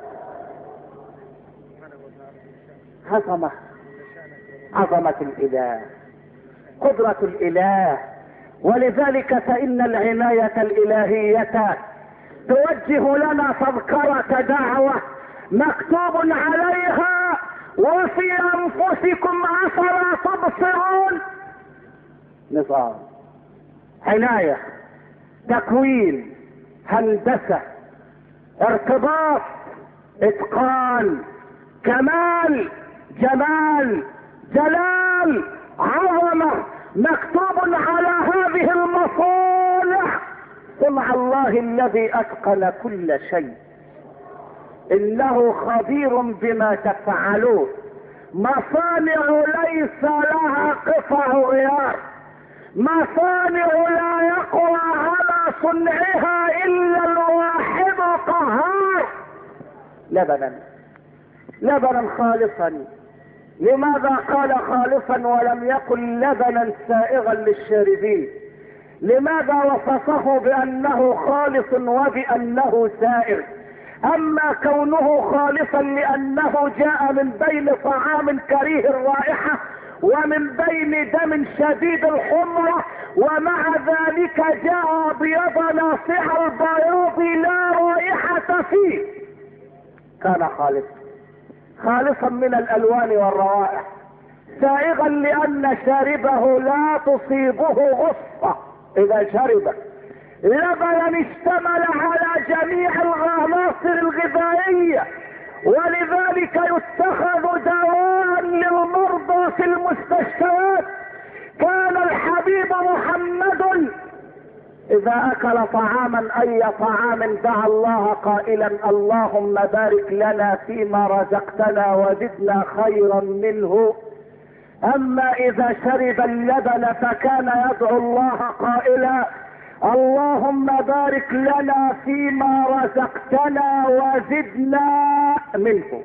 عظمة عظمة الاله، قدرة الاله. ولذلك فان العناية الالهية توجه لنا تذكرة دعوة مكتوب عليها: وفي انفسكم افلا تبصرون. نظام، عناية، تكوين، هندسة، ارتباط، اتقان، كمال، جمال، جلال، عظمة، مكتوب على هذه المصالح: صنع الله الذي اتقن كل شيء، انه خبير بما تفعلون. مصانع ليس لها قطع غيار، مصانع لا يقوى على صنعها الا الواحد القهار. لبنا لبنا خالصا. لماذا قال خالصا ولم يقل لبنا سائغا للشاربين؟ لماذا وصفه بانه خالص وبانه سائغ؟ اما كونه خالصا لانه جاء من بين طعام كريه الرائحة ومن بين دم شديد الحمرة، ومع ذلك جاء ابيض ناصع البياض لا رائحة فيه. كان خالصا خالصا من الالوان والروائح. سائغا لان شاربه لا تصيبه غصة اذا شرب. لبنا اشتمل على جميع العناصر الغذائية، ولذلك يتخذ دواء للمرضى في المستشفيات. كان الحبيب محمد اذا اكل طعاما اي طعام دعا الله قائلا: اللهم بارك لنا فيما رزقتنا وزدنا خيرا منه. اما اذا شرب اللبن فكان يدعو الله قائلا: اللهم بارك لنا فيما رزقتنا وزدنا منه.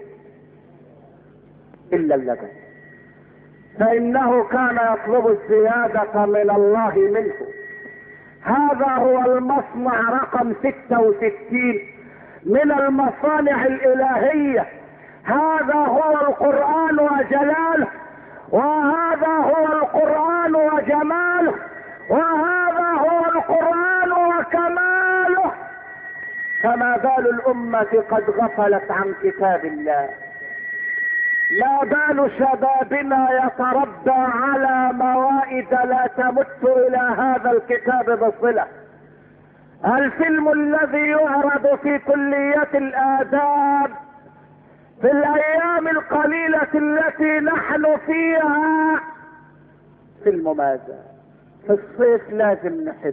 الا اللبن، فانه كان يطلب الزيادة من الله منه. هذا هو المصنع رقم ستة وستين من المصانع الالهية. هذا هو القرآن وجلاله، وهذا هو القرآن وجماله، وهذا هو القرآن وكماله. فما بال الأمة قد غفلت عن كتاب الله؟ ما بال شبابنا يتربى على موائد لا تمت الى هذا الكتاب بصلة؟ الفيلم الذي يعرض في كلية الآداب في الايام القليلة التي نحن فيها فيلم ماذا؟ في الصيف لازم نحب،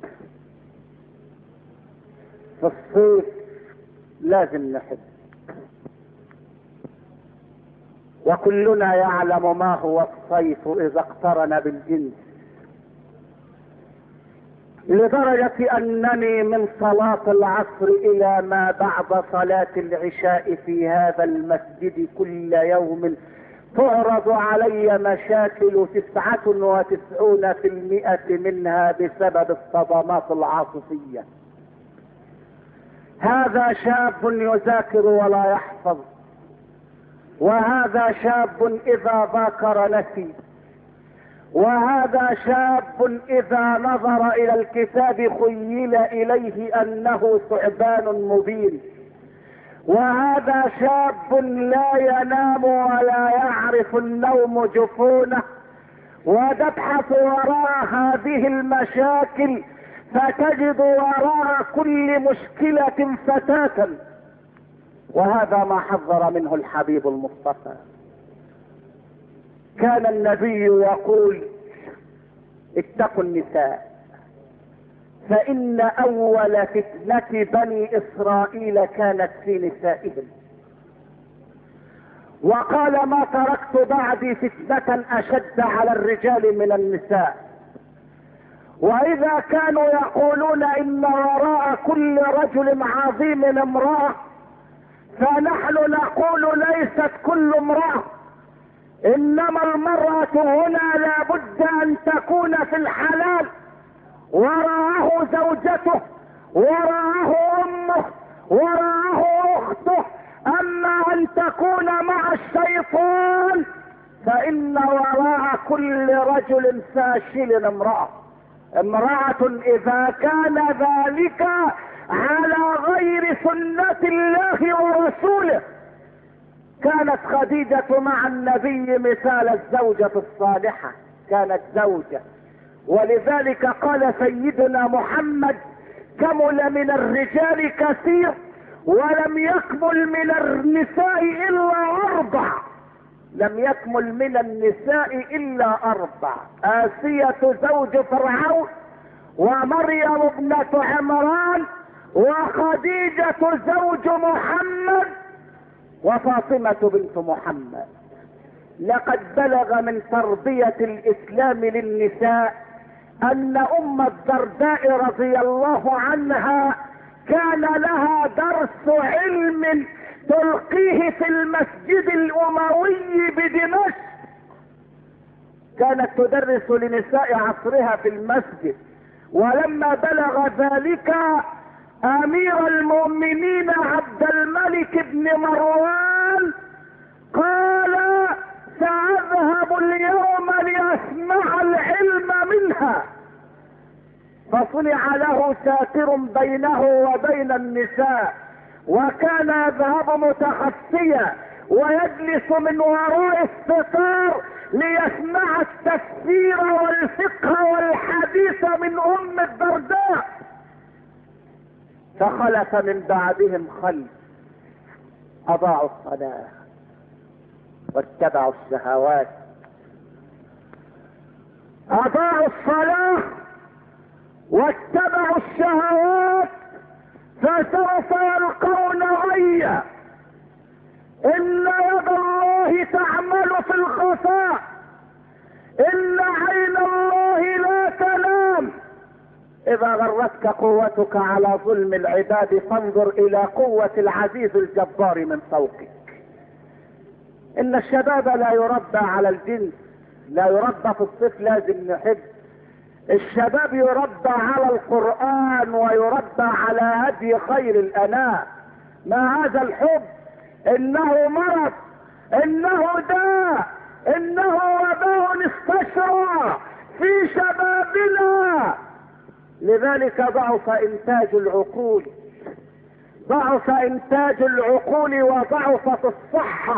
في الصيف لازم نحب، وكلنا يعلم ما هو الصيف اذا اقترن بالجنس، لدرجة انني من صلاة العصر الى ما بعد صلاة العشاء في هذا المسجد كل يوم تعرض علي مشاكل تسعة وتسعون في المئة منها بسبب الصدمات العاطفية. هذا شاب يذاكر ولا يحفظ، وهذا شاب اذا ذاكر نسي، وهذا شاب اذا نظر الى الكتاب خيل اليه انه ثعبان مبين، وهذا شاب لا ينام ولا يعرف النوم جفونه. وتبحث وراء هذه المشاكل فتجد وراء كل مشكلة فتاة، وهذا ما حذر منه الحبيب المصطفى. كان النبي يقول: اتقوا النساء فإن أول فتنة بني إسرائيل كانت في نسائهم. وقال: ما تركت بعدي فتنة أشد على الرجال من النساء. وإذا كانوا يقولون إن وراء كل رجل عظيم امرأة، فنحن نقول ليست كل امرأة، انما المرأة هنا لابد ان تكون في الحلال، وراءه زوجته، وراءه امه، وراءه اخته. اما ان تكون مع الشيطان فان وراء كل رجل فاشل امرأة. امرأة اذا كان ذلك على غير سنة الله ورسوله. كانت خديجة مع النبي مثال الزوجة الصالحة، كانت زوجة، ولذلك قال سيدنا محمد: كمل من الرجال كثير ولم يكمل من النساء الا اربع. لم يكمل من النساء الا اربع: آسية زوج فرعون، ومريم ابنة عمران، وخديجة زوج محمد، وفاطمة بنت محمد. لقد بلغ من تربية الاسلام للنساء ان ام الدرداء رضي الله عنها كان لها درس علم تلقيه في المسجد الاموي بدمشق. كانت تدرس لنساء عصرها في المسجد، ولما بلغ ذلك امير المؤمنين عبد الملك بن مروان قال: ساذهب اليوم لاسمع العلم منها. فصنع له ساتر بينه وبين النساء، وكان يذهب متخفيا ويجلس من وراء الستار ليسمع التفسير والفقه والحديث من ام الدرداء. فخلف من بعدهم خلف اضاعوا الصلاة واتبعوا الشهوات. اضاعوا الصلاة واتبعوا الشهوات فسوف يلقون غيا. ان يد الله تعمل في الخفاء، ان عين الله لا تنام. اذا غرتك قوتك على ظلم العباد فانظر الى قوة العزيز الجبار من فوقك. ان الشباب لا يربى على الجنس، لا يربى في الصيف لازم نحب. الشباب يربى على القرآن ويربى على هدي خير الانام. ما هذا الحب؟ انه مرض، انه داء، انه وباء استشرى في شبابنا. لذلك ضعف انتاج العقول، ضعف انتاج العقول وضعفت الصحة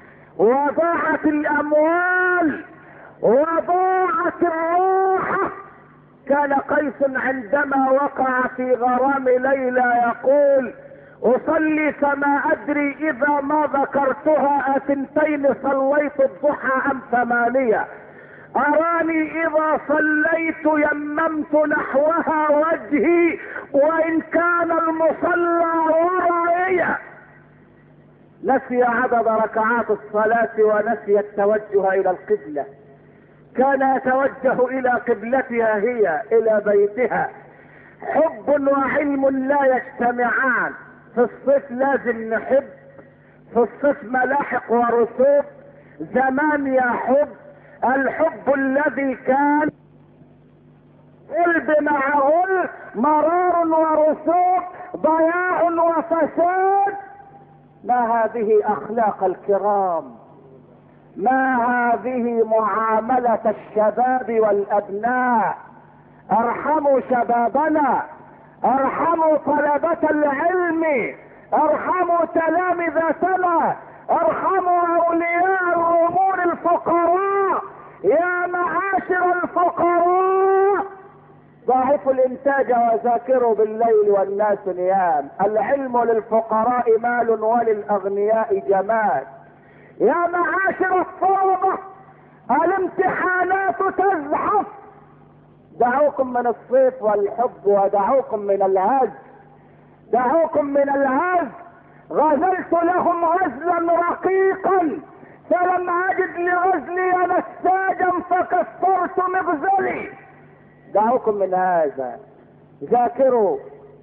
وضاعت الاموال وضاعت الراحة. كان قيس عندما وقع في غرام ليلى يقول: اصلي فما ادري اذا ما ذكرتها اثنتين صليت الضحى ام ثمانية، اراني اذا صليت يممت نحوها وجهي وان كان المصلى ورائيا. نسي عدد ركعات الصلاة ونسي التوجه الى القبلة. كان يتوجه الى قبلتها هي، الى بيتها. حب وعلم لا يجتمعان. في الصيف لازم نحب، في الصيف ملاحق ورسوب. زمان يا حب، الحب الذي كان قلب مع غل، مرار ورسوب، ضياع وفساد. ما هذه اخلاق الكرام، ما هذه معاملة الشباب والابناء. ارحموا شبابنا، ارحموا طلبة العلم، ارحموا تلامذتنا، ارحموا اولياء الامور الفقراء. يا معاشر الفقراء، ضاعفوا الانتاج وذاكروا بالليل والناس نيام. العلم للفقراء مال وللاغنياء جمال. يا معاشر الطلبة، الامتحانات تزحف. دعوكم من الصيف والحب ودعوكم من الهز، دعوكم من الهز. غزلت لهم غزلا رقيقا فلم اجد لغزلي نساجا فكسرت مغزلي. دعوكم من هذا. ذاكروا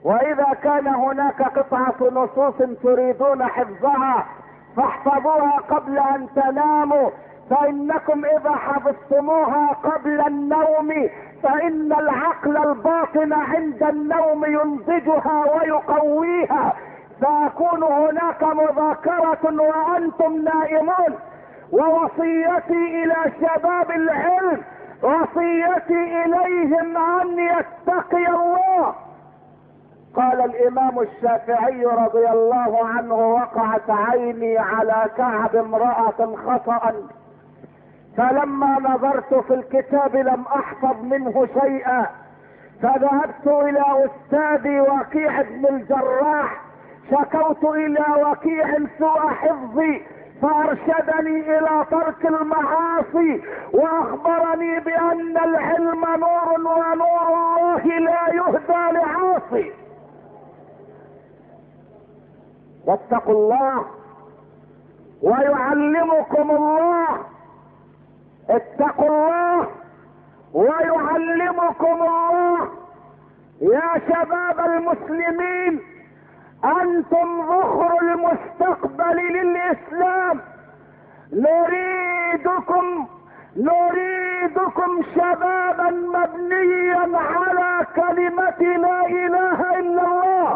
واذا كان هناك قطعة نصوص تريدون حفظها فاحفظوها قبل ان تناموا، فانكم اذا حفظتموها قبل النوم فان العقل الباطن عند النوم ينضجها ويقويها، فيكون هناك مذاكرة وانتم نائمون. ووصيتي الى شباب العلم، وصيتي اليهم ان يتقي الله. قال الامام الشافعي رضي الله عنه: وقعت عيني على كعب امرأة خطأ، فلما نظرت في الكتاب لم احفظ منه شيئا، فذهبت الى استاذي وكيع بن الجراح، شكوت الى وكيع سوء حفظي، فارشدني الى ترك المعاصي، واخبرني بان العلم نور ونور الله لا يهدى لعاصي. واتقوا الله ويعلمكم الله، اتقوا الله ويعلمكم الله. يا شباب المسلمين، انتم ذخر المستقبل للاسلام. نريدكم نريدكم شبابا مبنيا على كلمة لا اله الا الله.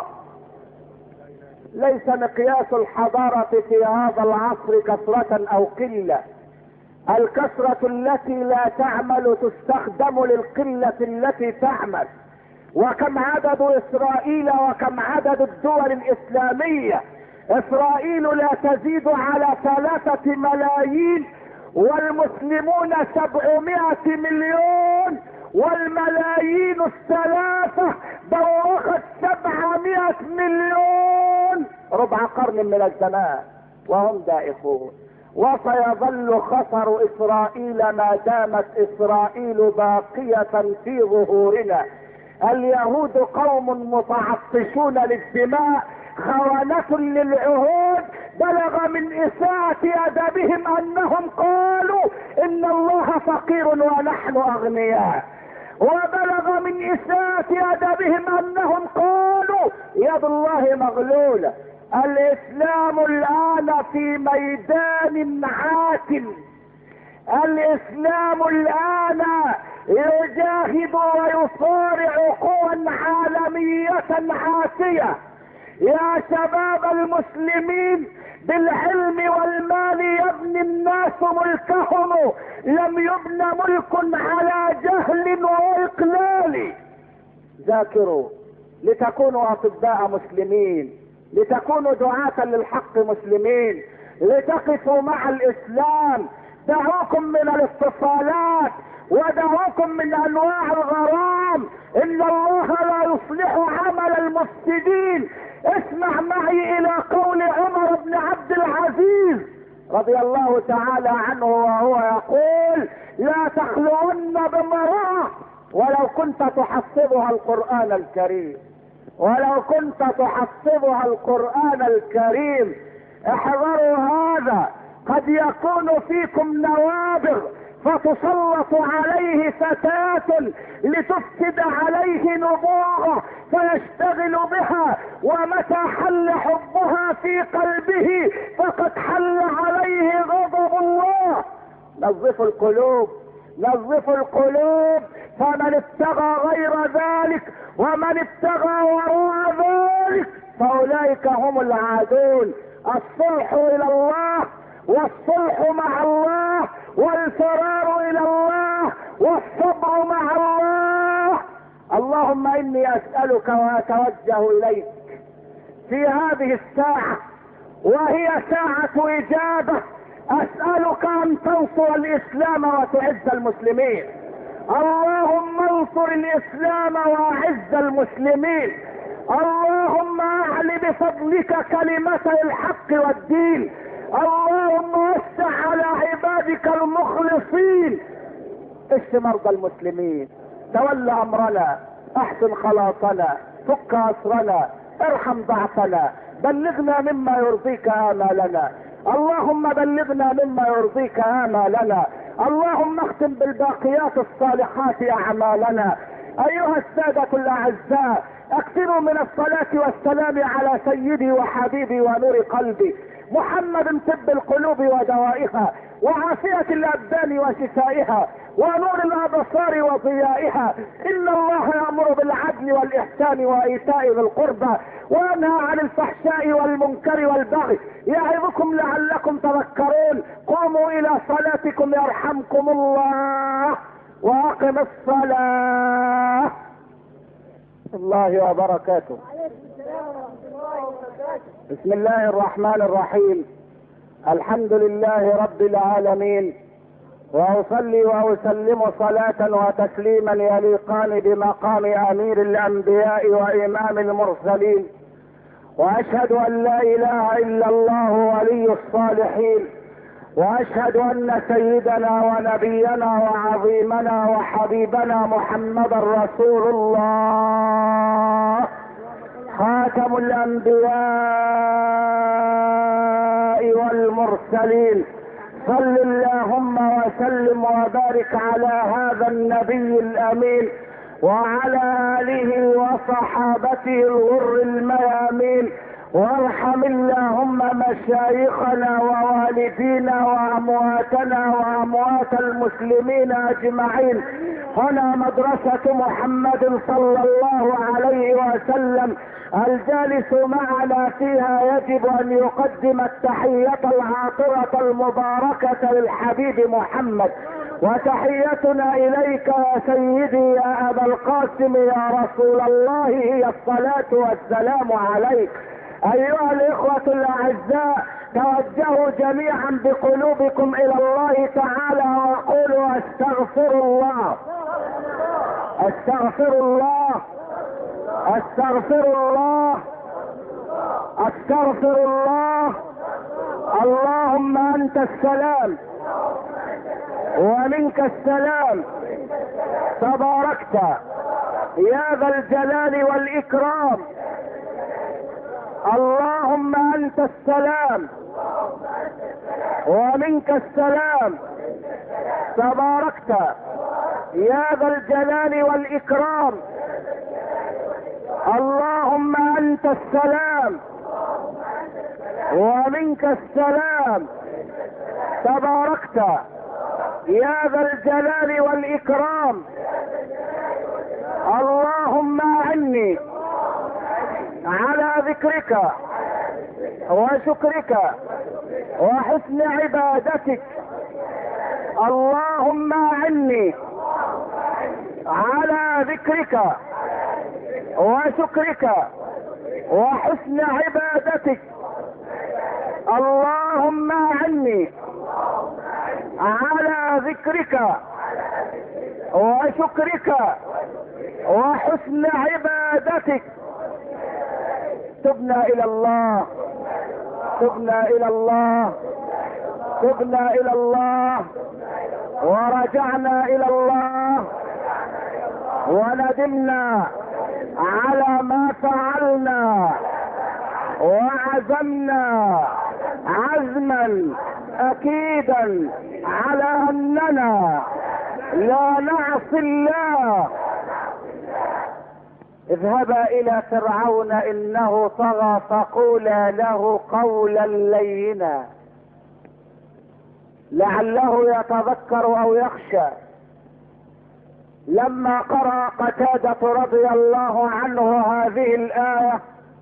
ليس مقياس الحضارة في هذا العصر كثرة او قلة، الكثرة التي لا تعمل تستخدم للقلة التي تعمل. وكم عدد اسرائيل وكم عدد الدول الاسلامية؟ اسرائيل لا تزيد على ثلاثة ملايين، والمسلمون سبعمائة مليون، والملايين الثلاثة بوخت سبعمائة مليون، ربع قرن من الزمان وهم دائفون. وسيظل خطر اسرائيل ما دامت اسرائيل باقية في ظهورنا. اليهود قوم متعطشون للدماء، خوانة للعهود. بلغ من اساءة ادبهم انهم قالوا ان الله فقير ونحن اغنياء، وبلغ من اساءة ادبهم انهم قالوا يد الله مغلولة. الاسلام الان في ميدان عاتم، الاسلام الان يجاهد ويصارع قوى عالمية عاتية. يا شباب المسلمين، بالعلم والمال يبني الناس ملكهم، لم يبن ملك على جهل واقلال. ذاكروا لتكونوا اطباء مسلمين، لتكونوا دعاة للحق مسلمين، لتقفوا مع الاسلام. دعوكم من الاتصالات ودعوكم من انواع الغرام، ان الله لا يصلح عمل المفسدين. اسمع معي الى قول عمر بن عبد العزيز رضي الله تعالى عنه وهو يقول: لا تخلون بامرأة ولو كنت تحفظها القرآن الكريم، ولو كنت تحفظها القرآن الكريم. احذروا هذا، قد يكون فيكم نوابغ فتسلط عليه فتاة لتفسد عليه نبوغه فيشتغل بها، ومتى حل حبها في قلبه فقد حل عليه غضب الله. نظفوا القلوب، نظفوا القلوب، فمن ابتغى غير ذلك ومن ابتغى وراء ذلك فاولئك هم العادون. الصلح الى الله، والصلح مع الله، والفرار الى الله، والصبر مع الله. اللهم اني اسألك واتوجه اليك في هذه الساعة، وهي ساعة اجابة، اسألك ان تنصر الاسلام وتعز المسلمين. اللهم انصر الاسلام واعز المسلمين. اللهم اعل بفضلك كلمة الحق والدين. اللهم وسع على عبادك المخلصين. اشف مرضى المسلمين، تول امرنا، احسن خلاصنا، فك اسرنا، ارحم ضعفنا، بلغنا مما يرضيك امالنا. اللهم بلغنا مما يرضيك امالنا. اللهم اختم بالباقيات الصالحات اعمالنا. ايها السادة الاعزاء، اكثروا من الصلاة والسلام على سيدي وحبيبي ونور قلبي محمد طب القلوب ودوائها وعافية الابدان وشفائها ونور الابصار وضيائها. ان الله يأمر بالعدل والاحسان وايتاء ذي القربى وينهى عن الفحشاء والمنكر والبغي يعظكم لعلكم تذكرون. قوموا الى صلاتكم يرحمكم الله واقم الصلاة. الله وبركاته. بسم الله الرحمن الرحيم. الحمد لله رب العالمين، واصلي واسلم صلاة وتسليما يليقان بمقام امير الانبياء وامام المرسلين، واشهد ان لا اله الا الله ولي الصالحين، واشهد ان سيدنا ونبينا وعظيمنا وحبيبنا محمدا رسول الله خاتم الانبياء والمرسلين. صل اللهم وسلم وبارك على هذا النبي الامين وعلى اله وصحابته الغر الميامين، وارحم اللهم مشايخنا ووالدينا وامواتنا واموات المسلمين اجمعين. هنا مدرسة محمد صلى الله عليه وسلم، الجالس معنا فيها يجب ان يقدم التحية العاطرة المباركة للحبيب محمد، وتحيتنا اليك يا سيدي يا ابا القاسم يا رسول الله هي الصلاة والسلام عليك. ايها الاخوة الاعزاء، توجهوا جميعا بقلوبكم الى الله تعالى وقولوا استغفر الله استغفر الله استغفر الله استغفر الله. اللهم انت السلام ومنك السلام، تباركت يا ذا الجلال والاكرام. اللهم انت السلام ومنك السلام، تباركت يا ذا الجلال والاكرام. اللهم انت السلام ومنك السلام، تباركت يا ذا الجلال والاكرام. اللهم اعني على ذكرك وشكرك وحسن عبادتك. اللهم اعني على ذكرك وشكرك وحسن عبادتك. اللهم اعني على ذكرك وشكرك وحسن عبادتك. تبنا الى الله تبنا الى الله تبنا الى الله ورجعنا الى الله وندمنا على ما فعلنا وعزمنا عزما اكيدا على اننا لا نعصي الله. اذهبا الى فرعون انه طغى فقولا له قولا لينا لعله يتذكر او يخشى. لما قرأ قتادة رضي الله عنه هذه الآية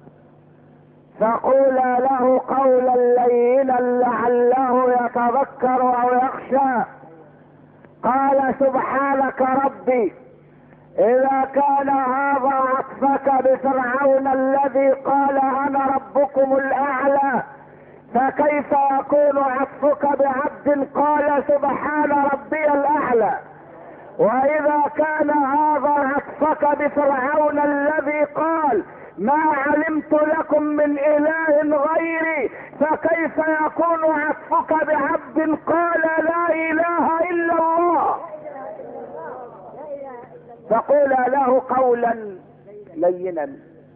فقولا له قولا لينا لعله يتذكر او يخشى، قال سبحانك ربي اذا كان هذا عطفك بفرعون الذي قال انا ربكم الاعلى، فكيف يكون عطفك بعبد قال سبحان ربي الاعلى؟ واذا كان هذا عطفك بفرعون الذي قال ما علمت لكم من اله غيري، فكيف يكون عطفك بعبد قال لا اله الا الله؟ فقولا له قولا لينا.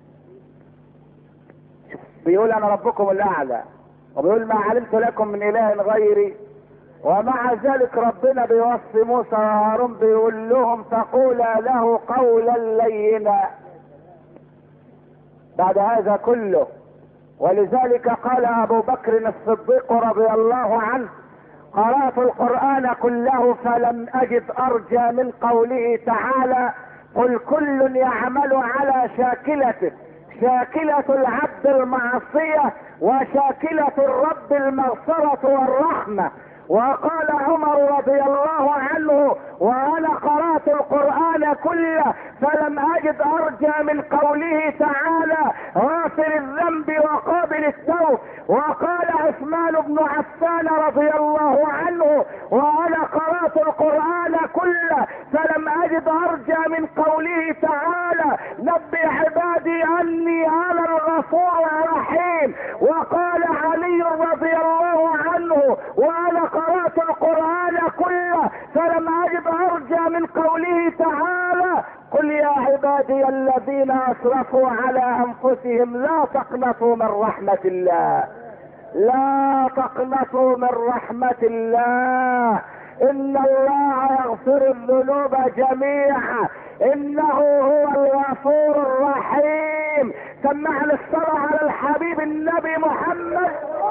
بيقول انا ربكم الاعلى وبيقول ما علمت لكم من اله غيري، ومع ذلك ربنا بيوصي موسى وهارون بيقول لهم فقولا له قولا لينا. بعد هذا كله. ولذلك قال ابو بكر الصديق رضي الله عنه: قرأت القرآن كله فلم اجد ارجى من قوله تعالى: قل كل يعمل على شاكلته، شاكلة العبد المعصية وشاكلة الرب المغفرة والرحمة. وقال عمر رضي الله عنه: وانا قرأت القرآن كله فلم اجد ارجى من قوله تعالى: غافر الذنب وقابل التوب. وقال عثمان بن عفان رضي الله عنه: وانا قرأت القرآن كله فلم اجد ارجى من قوله تعالى: نبئ عبادي اني انا الغفور الرحيم. وقال علي رضي الله عنه: وانا قرأت القرآن كله فلم اجد ارجى من قوله تعالى: قل يا عبادي الذين اسرفوا على انفسهم لا تقنطوا من رحمة الله، لا تقنطوا من رحمة الله، ان الله يغفر الذنوب جميعا انه هو الغفور الرحيم. سمعنا الصلاة على الحبيب النبي محمد.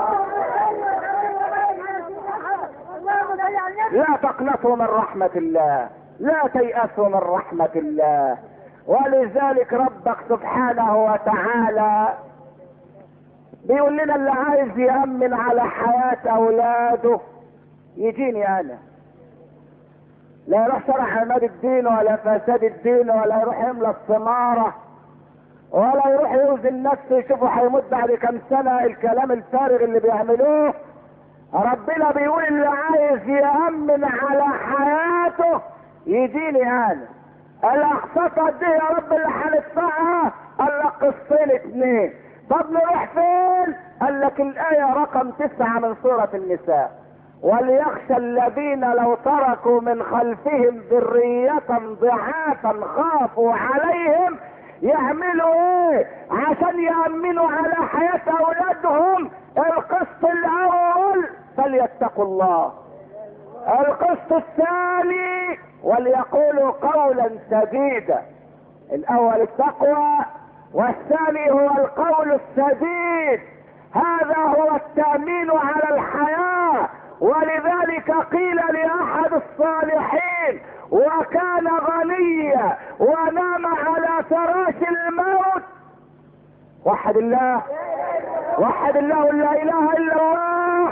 لا تقنطوا من رحمة الله، لا تيأسوا من رحمة الله. ولذلك ربك سبحانه وتعالى بيقول لنا: اللي عايز يأمن على حياة اولاده يجيني انا. لا يروح شرح عماد الدين ولا فساد الدين ولا يروح يملى الثمارة ولا يروح يوزن نفسه يشوفوا هيموت بعد كم سنة، الكلام الفارغ اللي بيعملوه. ربنا بيقول: اللي عايز يأمن على حياته يجيني انا. الاقساط دي يا رب اللي هندفعها؟ قال لك قسطين اتنين. طب نروح فين؟ قال لك الايه رقم تسعة من سورة النساء: وليخشى الذين لو تركوا من خلفهم ذرية ضعافا خافوا عليهم. يعملوا ايه عشان يأمنوا على حياة اولادهم؟ القسط الاول: فليتقوا الله. القسط الثاني: وليقولوا قولا سديدا. الاول التقوى والثاني هو القول السديد. هذا هو التأمين على الحياة. ولذلك قيل لأحد الصالحين وكان غنيا ونام على فراش الموت: وحد الله، وحد الله، لا اله الا الله.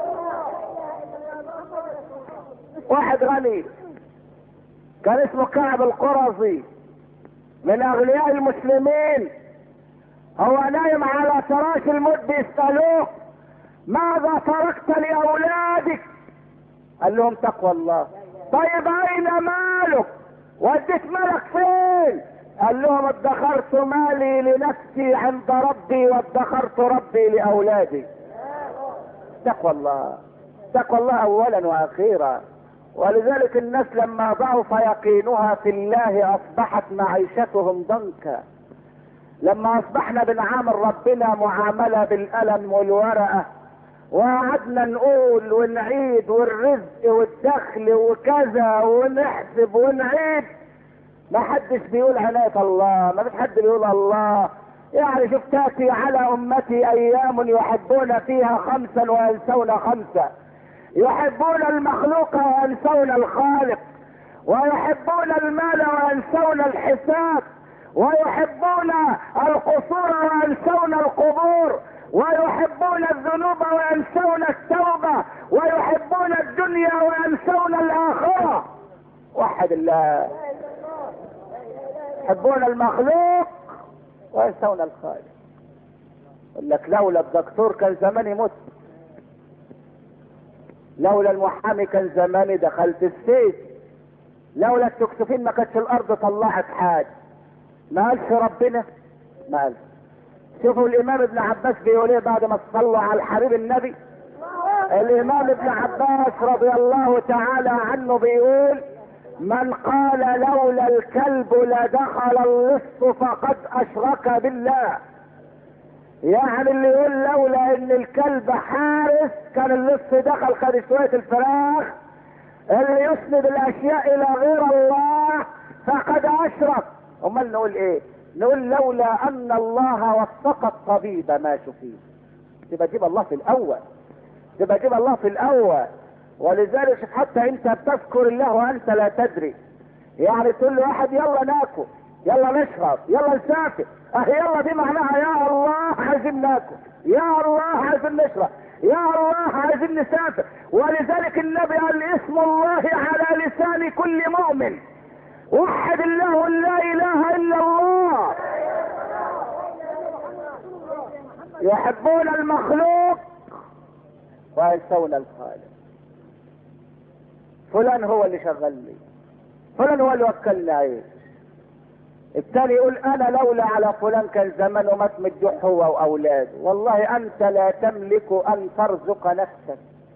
واحد غني كان اسمه كعب القرظي من اغنياء المسلمين، هو نايم على فراش الموت بيسألوه: ماذا تركت لاولادك؟ قال لهم: تقوى الله. طيب اين مالك؟ وديت مالك فين؟ قال لهم: ادخرت مالي لنفسي عند ربي وادخرت ربي لاولادي. تقوى الله، تقوى الله اولا واخيرا. ولذلك الناس لما ضعف يقينها في الله اصبحت معيشتهم ضنكا. لما اصبحنا بنعامل ربنا معاملة بالقلم والورقة وقعدنا نقول ونعيد والرزق والدخل وكذا ونحسب ونعيد، ما حدش بيقول عناية الله، ما فيش حد بيقول الله. يعني شوف: تاتي على امتي ايام يحبون فيها خمسا وينسون خمسا، يحبون المخلوق وينسون الخالق، ويحبون المال وينسون الحساب، ويحبون القصور وينسون القبور، ويحبون الذنوب وينسون التوبة، ويحبون الدنيا وينسون الآخرة. وحد الله. يحبون المخلوق وينسون الخالق. يقول لك: لولا الدكتور كان زماني مت، لولا المحامي كان زماني دخلت السجن، لولا التكسفين ما كانتش الارض طلعت حاجه. ما قالش ربنا؟ ما قالش. شوفوا الامام ابن عباس بيقول ايه بعد ما صلوا على الحبيب النبي. الامام ابن عباس رضي الله تعالى عنه بيقول: من قال لولا الكلب لدخل اللص فقد اشرك بالله. يعني اللي يقول لولا ان الكلب حارس كان اللص دخل خد شوية الفراخ. اللي يسند الاشياء الى غير الله فقد اشرك. امال نقول ايه؟ نقول لولا ان الله وفق الطبيب ما شفيه. تبقى جيب الله في الاول، تبقى جيب الله في الاول. ولذلك حتى انت بتذكر الله وانت لا تدري. يعني تقول له واحد يلا ناكل، يلا نشرب، يلا نسافر، اه يلا دي معناها يا الله عايزين ناكل، يا الله عايزين نشرب، يا الله عايزين نسافر. ولذلك النبي قال اسم الله على لسان كل مؤمن، وحد الله لا اله الا الله. يحبون المخلوق وينسون الخالق. فلان هو اللي شغل لي، فلان هو اللي وكلني عليه. الثاني يقول انا لولا على فلان كان زمانه مات من الجوع هو واولاده. والله انت لا تملك ان ترزق نفسك.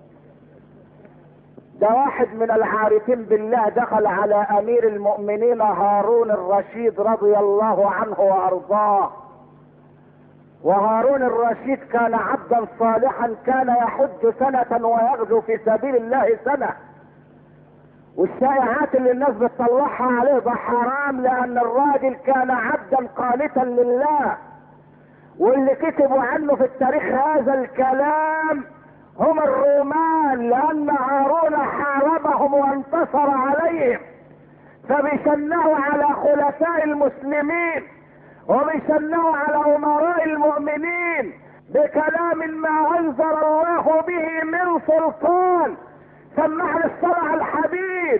ده واحد من العارفين بالله دخل على امير المؤمنين هارون الرشيد رضي الله عنه وارضاه. وهارون الرشيد كان عبدا صالحا، كان يحج سنة ويغزو في سبيل الله سنة. والشائعات اللي الناس بتطلعها عليه ده حرام، لان الراجل كان عبدا قانتا لله. واللي كتبوا عنه في التاريخ هذا الكلام هم الرومان، لان هارون حاربهم وانتصر عليهم، فبيشنعوا على خلفاء المسلمين وبيشنعوا على امراء المؤمنين بكلام ما انزل الله به من سلطان. سمعنا الصلاة على الحبيب.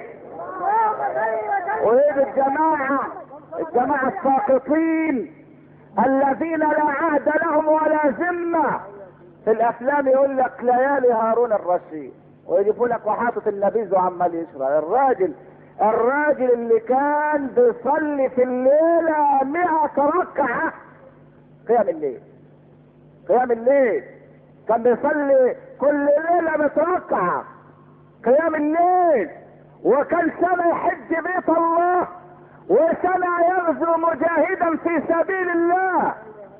وايه الجماعة الجماعة الساقطين الذين لا عهد لهم ولا ذمة. في الافلام يقول لك ليالي هارون الرشيد، ويجيبوا لك وحاطط النبيذ وعمال يشرب. الراجل الراجل اللي كان بيصلي في الليلة مئة ركعة قيام الليل، قيام الليل كان بيصلي كل ليلة مئة ركعة قيام الليل. وكان سنة يحج بيت الله، وسنة يغزو مجاهدا في سبيل الله.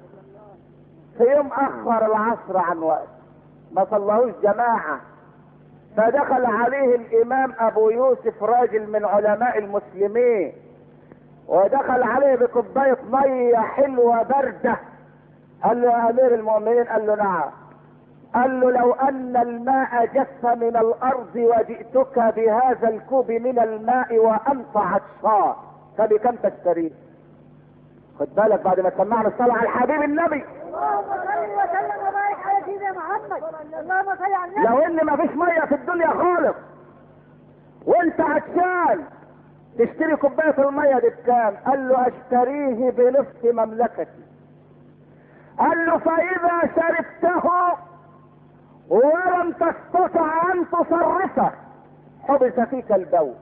في يوم اخر العصر عن وقت ما صلهوش جماعة، فدخل عليه الامام ابو يوسف راجل من علماء المسلمين، ودخل عليه بكوباية مية حلوة باردة. قال له يا امير المؤمنين، قال له نعم. قال له لو ان الماء جف من الارض وجئتك بهذا الكوب من الماء وانت عطشان فبكم تشتريه؟ خد بالك بعد ما سمعنا الصلاة على الحبيب النبي. اللهم صل وسلم وبارك على سيدنا محمد. اللهم صل على النبي. لو ان ما فيش ميه في الدنيا خالص وانت عطشان تشتري كوبايه الميه دي بكام؟ قال له اشتريه بنصف مملكتي. قال له فاذا شربته ولم تستطع ان تصرفه حبس فيك البول،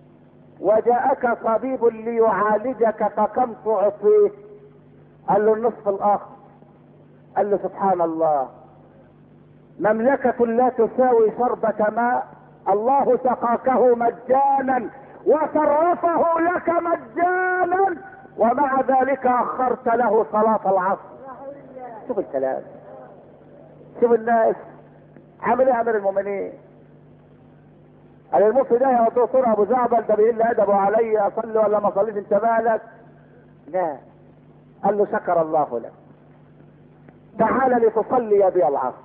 وجاءك طبيب ليعالجك فكم تعطيه؟ قال له النصف الاخر. قال له سبحان الله، مملكة لا تساوي شربة ماء، الله سقاكه مجانا وصرفه لك مجانا، ومع ذلك اخرت له صلاة العصر. شوف الكلام، شوف الناس عامل ايه امير المؤمنين. قال المفتي ده يا دكتور ابو زعبل ده بيقول لي ادبه علي، اصلي ولا ما اصليش انت مالك؟ لا. قال له شكر الله لك، تعال لتصلي بي العصر.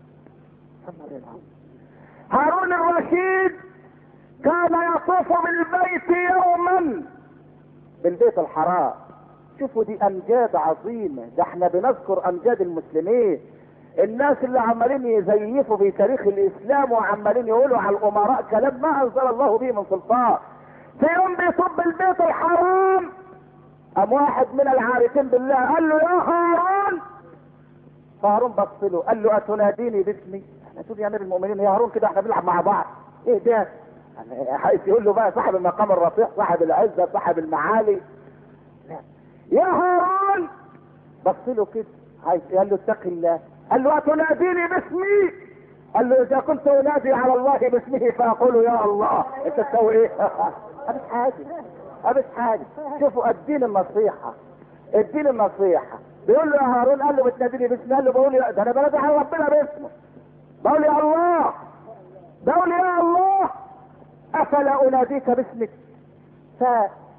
هارون الرشيد كان يطوف بالبيت يوما، بالبيت الحرام. شوفوا دي امجاد عظيمة، ده احنا بنذكر امجاد المسلمين. الناس اللي عمالين يزيفوا في تاريخ الاسلام وعمالين يقولوا على الامراء كلام ما انزل الله به من سلطان. في يوم بيطب البيت الحرام، قام واحد من العارفين بالله قال له يا هارون. فهارون بص له قال له اتناديني باسمي؟ احنا تقول يا امير المؤمنين يا هارون كده احنا بنلعب مع بعض؟ ايه ده؟ عايز يقول له بقى صاحب المقام الرفيع، صاحب العزه، صاحب المعالي. لا. يا هارون بص له كده عايز، قال له اتق الله. قال له اتناديني باسمي؟ قال له اذا كنت انادي على الله باسمه فاقول يا الله. انت تسوي ايه؟ ابس حاجه ابس حاجه. شوفوا الدين النصيحه، الدين النصيحه. بيقول له يا هارون، قال له بتناديني باسمي؟ قال له بقول ده انا بنادي على ربنا باسمه، بقول يا الله، بقول يا الله افلا اناديك باسمك؟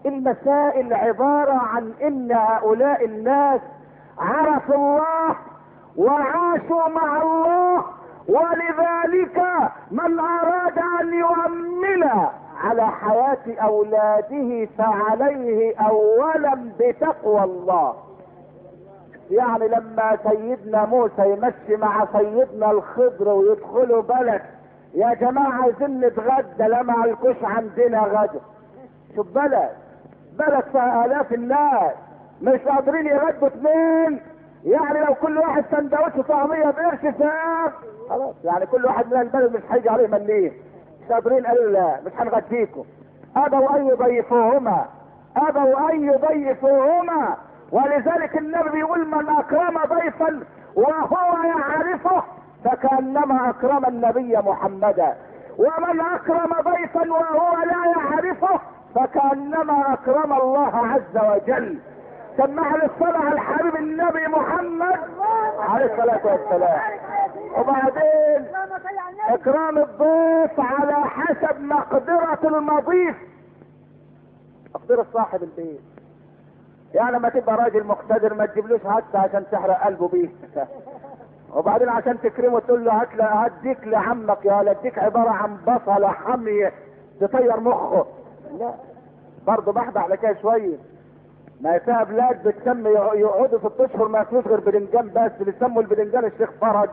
المسائل عبارة عن ان هؤلاء الناس عرفوا الله وعاشوا مع الله، ولذلك من اراد ان يؤمن على حياة اولاده فعليه اولا بتقوى الله. يعني لما سيدنا موسى يمشي مع سيدنا الخضر ويدخلوا بلد، يا جماعة عايزين نتغدى، لا معلكوش عندنا غدا. شوف بلد بلد فيها الاف الناس مش قادرين يغدوا اتنين، يعني لو كل واحد سندوتش طعمية بقرش ساق خلاص، يعني كل واحد من البلد مش هيجي عليه مليه، مش قادرين، قالوا لا مش هنغديكم. ابوا ان يضيفوهما، ابوا ان يضيفوهما. ولذلك النبي بيقول من اكرم ضيفا وهو يعرفه فكأنما اكرم النبي محمدا، ومن اكرم ضيفا وهو لا يعرفه فكأنما اكرم الله عز وجل. سمع للصلاة على الحبيب النبي محمد عليه الصلاة والسلام. وبعدين اكرام الضيف على حسب مقدرة المضيف، مقدرة صاحب البيت. يعني لما تبقى راجل مقتدر ما تجيبلوش حتى عشان تحرق قلبه بيه وبعدين عشان تكرمه تقول له هات هديك لعمك، يا لا اديك عبارة عن بصلة حامية تطير مخه. لا برضه بحبح على كده شوية. ما فيها بلاد بتسمي يقعدوا ست اشهر ما ياكلوش غير بدنجان بس، بيسموا البدنجان الشيخ فرج،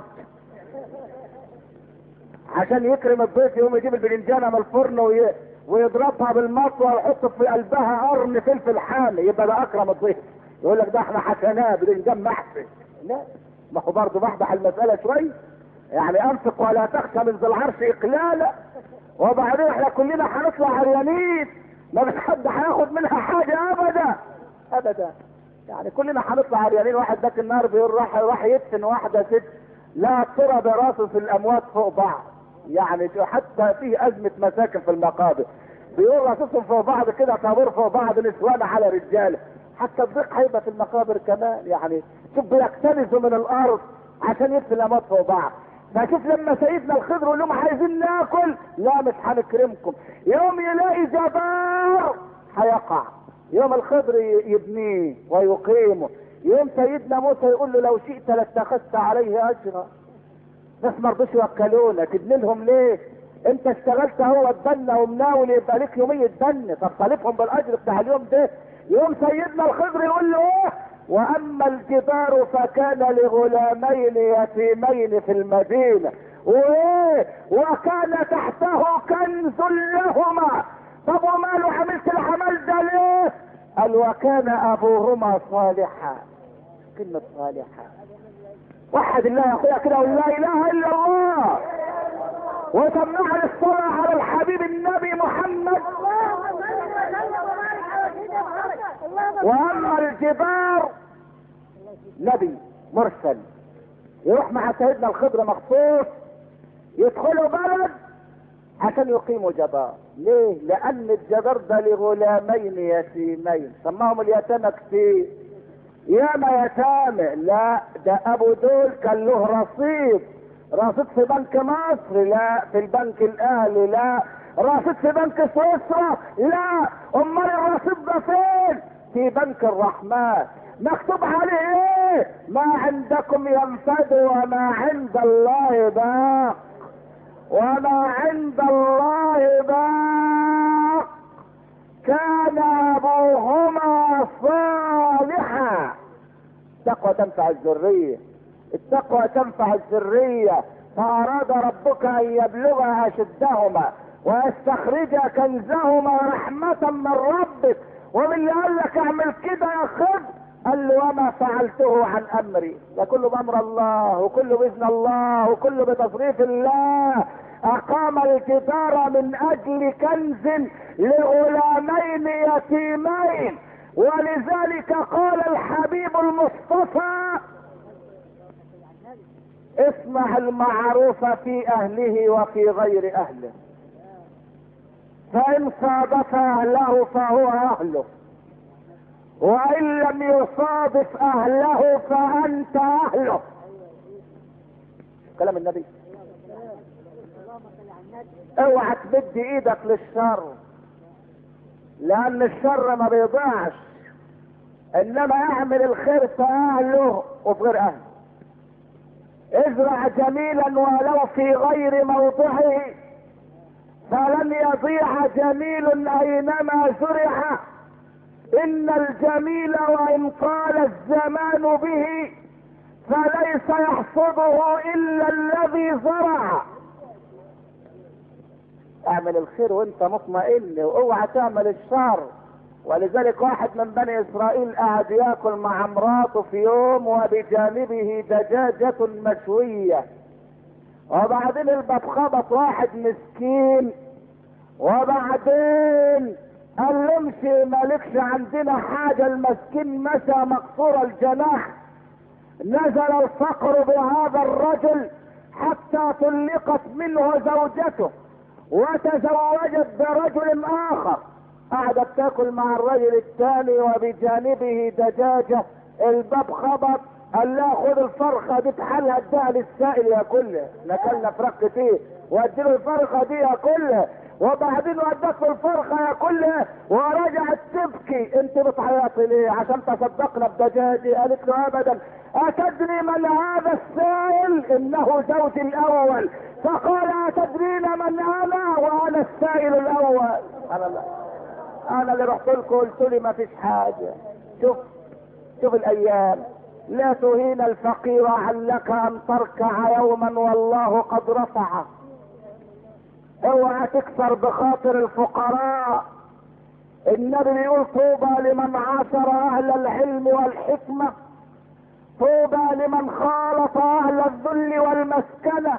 عشان يكرم الضيف يقوم يجيب البدنجانه من الفرن وي... ويضربها بالمطوه ويحط في قلبها قرن فلفل حامي، يبقى ده اكرم الضيف. يقول لك ده احنا حكيناه بدنجان محشي. لا ما هو برضه بحبح المساله شويه، يعني انفق ولا تخشى من ذي العرش اقلالا. وبعدين احنا كلنا هنطلع عريانين، ما فيش حد هياخد منها حاجه ابدا ابدا، يعني كلنا هنطلع عريانين. واحد ذاك النهار بيقول راح راح يدفن واحده ست لا ترى براسه في الاموات فوق بعض، يعني حتى فيه ازمه مساكن في المقابر، بيقول راسهم فوق بعض كده طابور فوق بعض، نسوان على رجاله، حتى الضيق هيبقى في المقابر كمان. يعني شوف بيكتنزوا من الارض عشان يدفن الاموات فوق بعض. فشوف لما سيدنا الخضر يقول لهم عايزين ناكل، لا مش هنكرمكم. يوم يلاقي جبار هيقع، يوم الخضر يبنيه ويقيمه. يوم سيدنا موسى يقول له لو شئت لاتخذت عليه اجرا، ناس ما رضوش يوكلونا، تبني لهم ليه؟ انت اشتغلت هو اتبنى ومناول يبقى ليك يومية بن، طب طالبهم بالاجر بتاع اليوم ده. يوم سيدنا الخضر يقول له ايه؟ واما الجدار فكان لغلامين يتيمين في المدينة، وايه؟ وكان تحته كنز لهما. طب وماله عملت العمل ده ليه؟ قال وكان ابوهما صالحا. كلمة صالحا، وحد الله يا اخويا كده ولا اله الا الله، وسمعنا الصلاة على الحبيب النبي محمد. واما الجبار نبي مرسل يروح مع سيدنا الخضر مخصوص يدخلوا بلد عشان يقيموا جبار. ليه؟ لان الجبار ده لغلامين يتيمين، سماهم اليتامى كتير، ياما يتامى. لا ده ابو دول كان له رصيد، رصيد في بنك مصر، لا في البنك الاهلي، لا رصيد في بنك سويسرا، لا امال الرصيد ده فين؟ في بنك الرحمن. مكتوب عليه ايه؟ ما عندكم ينفد وما عند الله باق، وما عند الله باق. كان ابوهما صالحا. التقوى تنفع الذرية، التقوى تنفع الذرية. فاراد ربك ان يبلغ اشدهما ويستخرج كنزهما رحمة من ربك. ومن اللي قال لك اعمل كده يا خضر؟ قال له وما فعلته عن امري، ده كله بامر الله وكله باذن الله وكله بتصريف الله. اقام الجدار من اجل كنز لغلامين يتيمين. ولذلك قال الحبيب المصطفى اسمع المعروف في اهله وفي غير اهله، فان صادف اهله فهو اهله، وان لم يصادف اهله فانت اهله. كلام النبي. اوعى تمد ايدك للشر، لان الشر ما بيضيعش، انما اعمل الخير في اهله وفي غير اهله. ازرع جميلا ولو في غير موضعه فلن يضيع جميل اينما زرع. ان الجميل وان طال الزمان به فليس يحصده الا الذي زرع. اعمل الخير وانت مطمئن، واوعى تعمل الشر. ولذلك واحد من بني اسرائيل قاعد ياكل مع مراته في يوم وبجانبه دجاجة مشوية، وبعدين الباب خبط واحد مسكين، وبعدين قال له امشي مالكش عندنا حاجة. المسكين مشى مكسور الجناح. نزل الفقر بهذا الرجل حتى طلقت منه زوجته وتزوجت برجل اخر. قعدت تاكل مع الرجل الثاني وبجانبه دجاجة. الباب خبط، قال لا خد الفرخة دي بحالها اديها للسائل ياكلها، ناكلنا فراخ كتير واديله الفرخة دي ياكلها. وبعدين ودت له الفرخة ياكلها ورجعت تبكي. انت بتعيطي ليه؟ عشان تصدقنا بدجاجي؟ قالت له ابدا. اتدري من هذا السائل؟ انه زوجي الاول. فقال اتدرين من انا؟ وانا السائل الاول. انا لا. انا اللي رحت لكم قلت لي ما فيش حاجة. شوف شوف الايام. لا تهين الفقير علك ان تركع يوما والله قد رفعه. اوعى تكسر بخاطر الفقراء. النبي يقول طوبى لمن عاشر اهل العلم والحكمة، طوبى لمن خالط اهل الذل والمسكنة.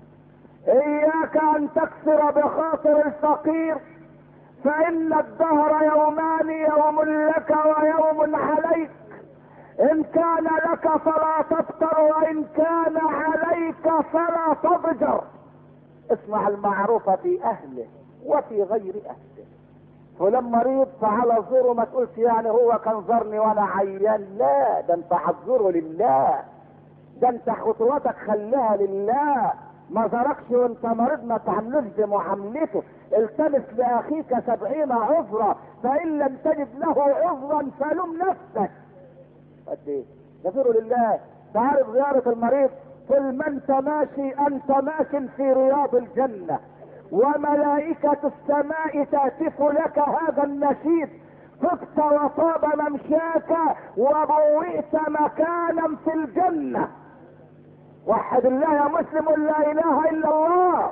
اياك ان تكسر بخاطر الفقير، فان الدهر يومان، يوم لك ويوم عليك. ان كان لك فلا تبتر، وان كان عليك فلا تضجر. اسمع المعروف في اهله وفي غير اهله. فلان مريض تعالى زوره، ما تقولش يعني هو كان زارني وانا عيان. لا، ده انت هتزوره لله. ده انت خطواتك خليها لله. ما زاركش وانت مريض ما تعملوش بمعاملته. التمس لاخيك سبعين عذرا، فان لم تجد له عذرا فلم نفسك. قد ايه؟ زوره لله. تعرف زيارة المريض؟ طول ما انت ماشي انت ماشي في رياض الجنة، وملائكة السماء تهتف لك هذا النشيد: طبت وطاب ممشاك وبوئت مكانا في الجنة. وحد الله يا مسلم، لا اله الا الله.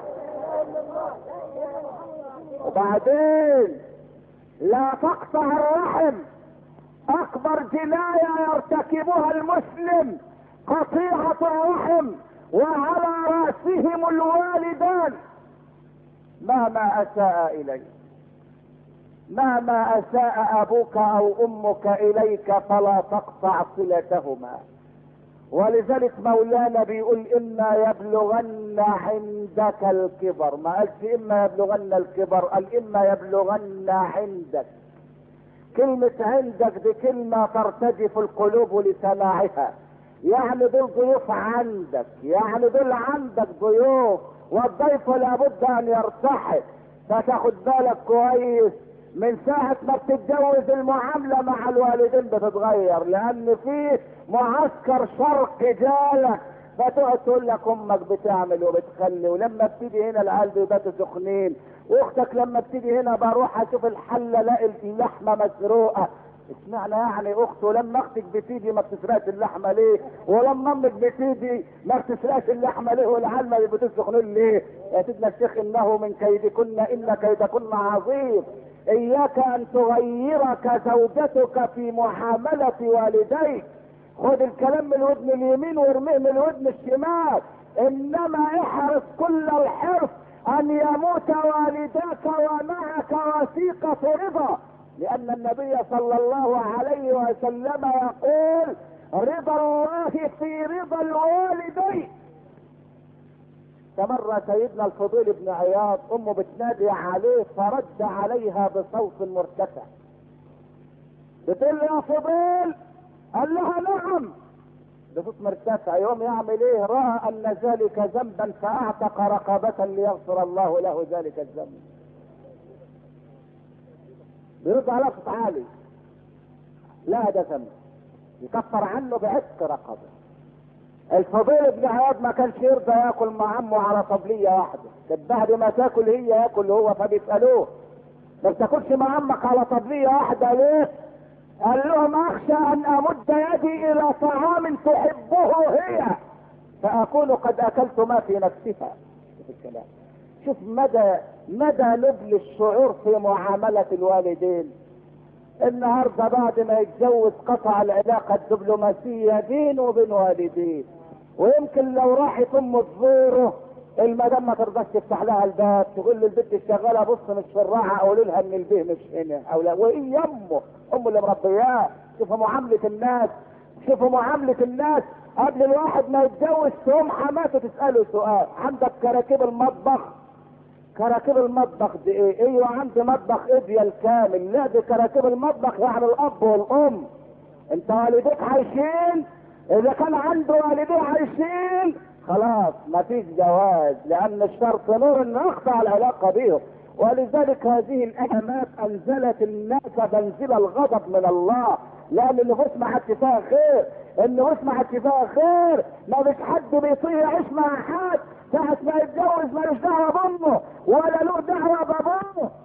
وبعدين لا تقطع الرحم. اكبر جناية يرتكبها المسلم قطيعة الرحم، وعلى رأسهم الوالدان. مهما اساء اليك، مهما اساء ابوك او امك اليك فلا تقطع صلتهما. ولذلك مولانا بيقول اما يبلغن عندك الكبر. ما قالش اما يبلغن الكبر، قال اما يبلغن عندك. كلمة عندك دي كلمة ترتجف القلوب لسماعها. يعني دول ضيوف عندك، يعني دول عندك ضيوف، والضيف لابد ان يرتحل. فتاخد بالك كويس من ساعة ما بتتجوز المعاملة مع الوالدين بتتغير، لان في معسكر شرق جالك. فتقعد تقول لك امك بتعمل وبتخلي، ولما بتيجي هنا العيال بيباتوا سخنين، واختك لما بتيجي هنا بروح اشوف الحله الاقي اللحمه مسروقه. اشمعنى يعني اخته؟ لما اختك بتيجي ما بتسرقش اللحمه ليه؟ ولما امك بتيجي ما بتسرقش اللحمه ليه؟ والعيال ما بيبقوا سخنين ليه؟ يا سيدنا الشيخ انه من كيدكن ان كيدكن عظيم. اياك ان تغيرك زوجتك في معامله والديك. خد الكلام من الودن اليمين وارميه من الودن الشمال. انما احرص كل الحرص ان يموت والداك ومعك وثيقة رضا، لان النبي صلى الله عليه وسلم يقول: رضا الله في رضا الوالدين. فمر سيدنا الفضيل بن عياض امه بتنادي عليه فرد عليها بصوت مرتفع، بتقول له: يا فضيل. قال لها: نعم. بصوت مرتفع. يوم يعمل ايه؟ راى ان ذلك ذنبا فاعتق رقبة ليغفر الله له ذلك الذنب. بيرد على صوت عالي، لا ده ذنب يكفر عنه بعتق رقبه. الفضيل بن عياض ما كانش يرضى ياكل مع عمه على طبليه واحده، كانت بعد ما تاكل هي ياكل هو، فبيسالوه ما بتاكلش مع عمك على طبليه واحده ليه؟ قال لهم اخشى ان امد يدي الى طعام تحبه هي فاكون قد اكلت ما في نفسها. شوف الكلام، شوف مدى مدى نبل الشعور في معامله الوالدين. النهارده بعد ما يتجوز قطع العلاقه الدبلوماسيه بينه وبين والديه، ويمكن لو راحت امه تزوره المدام ما ترضاش تفتح لها الباب، تقول للبنت الشغاله بص مش في الراحه، قولوا لها ان البيه مش هنا او لا، وهي امه امه اللي مربياه. شوفوا معامله الناس، شوفوا معامله الناس. قبل الواحد ما يتجوز تقوم حماته تساله سؤال، عندك كراكيب المطبخ؟ كراكيب المطبخ دي ايه؟ ايوه عندي مطبخ اديال كامل. لا دي كراكيب المطبخ يعني الاب والام. انت والديك عايشين؟ اذا كان عنده والديه عايشين خلاص مفيش جواز، لان الشرط نور ان اقطع العلاقه بيهم. ولذلك هذه الايامات انزلت الناس منزل الغضب من الله، لان النفوس ما عادش فيها خير، النفوس ما عادش فيها خير، ما فيش حد بيطيع يعيش مع حد. ساعة ما يتجوز مالوش دعوة بامه ولا له دعوة بابوه،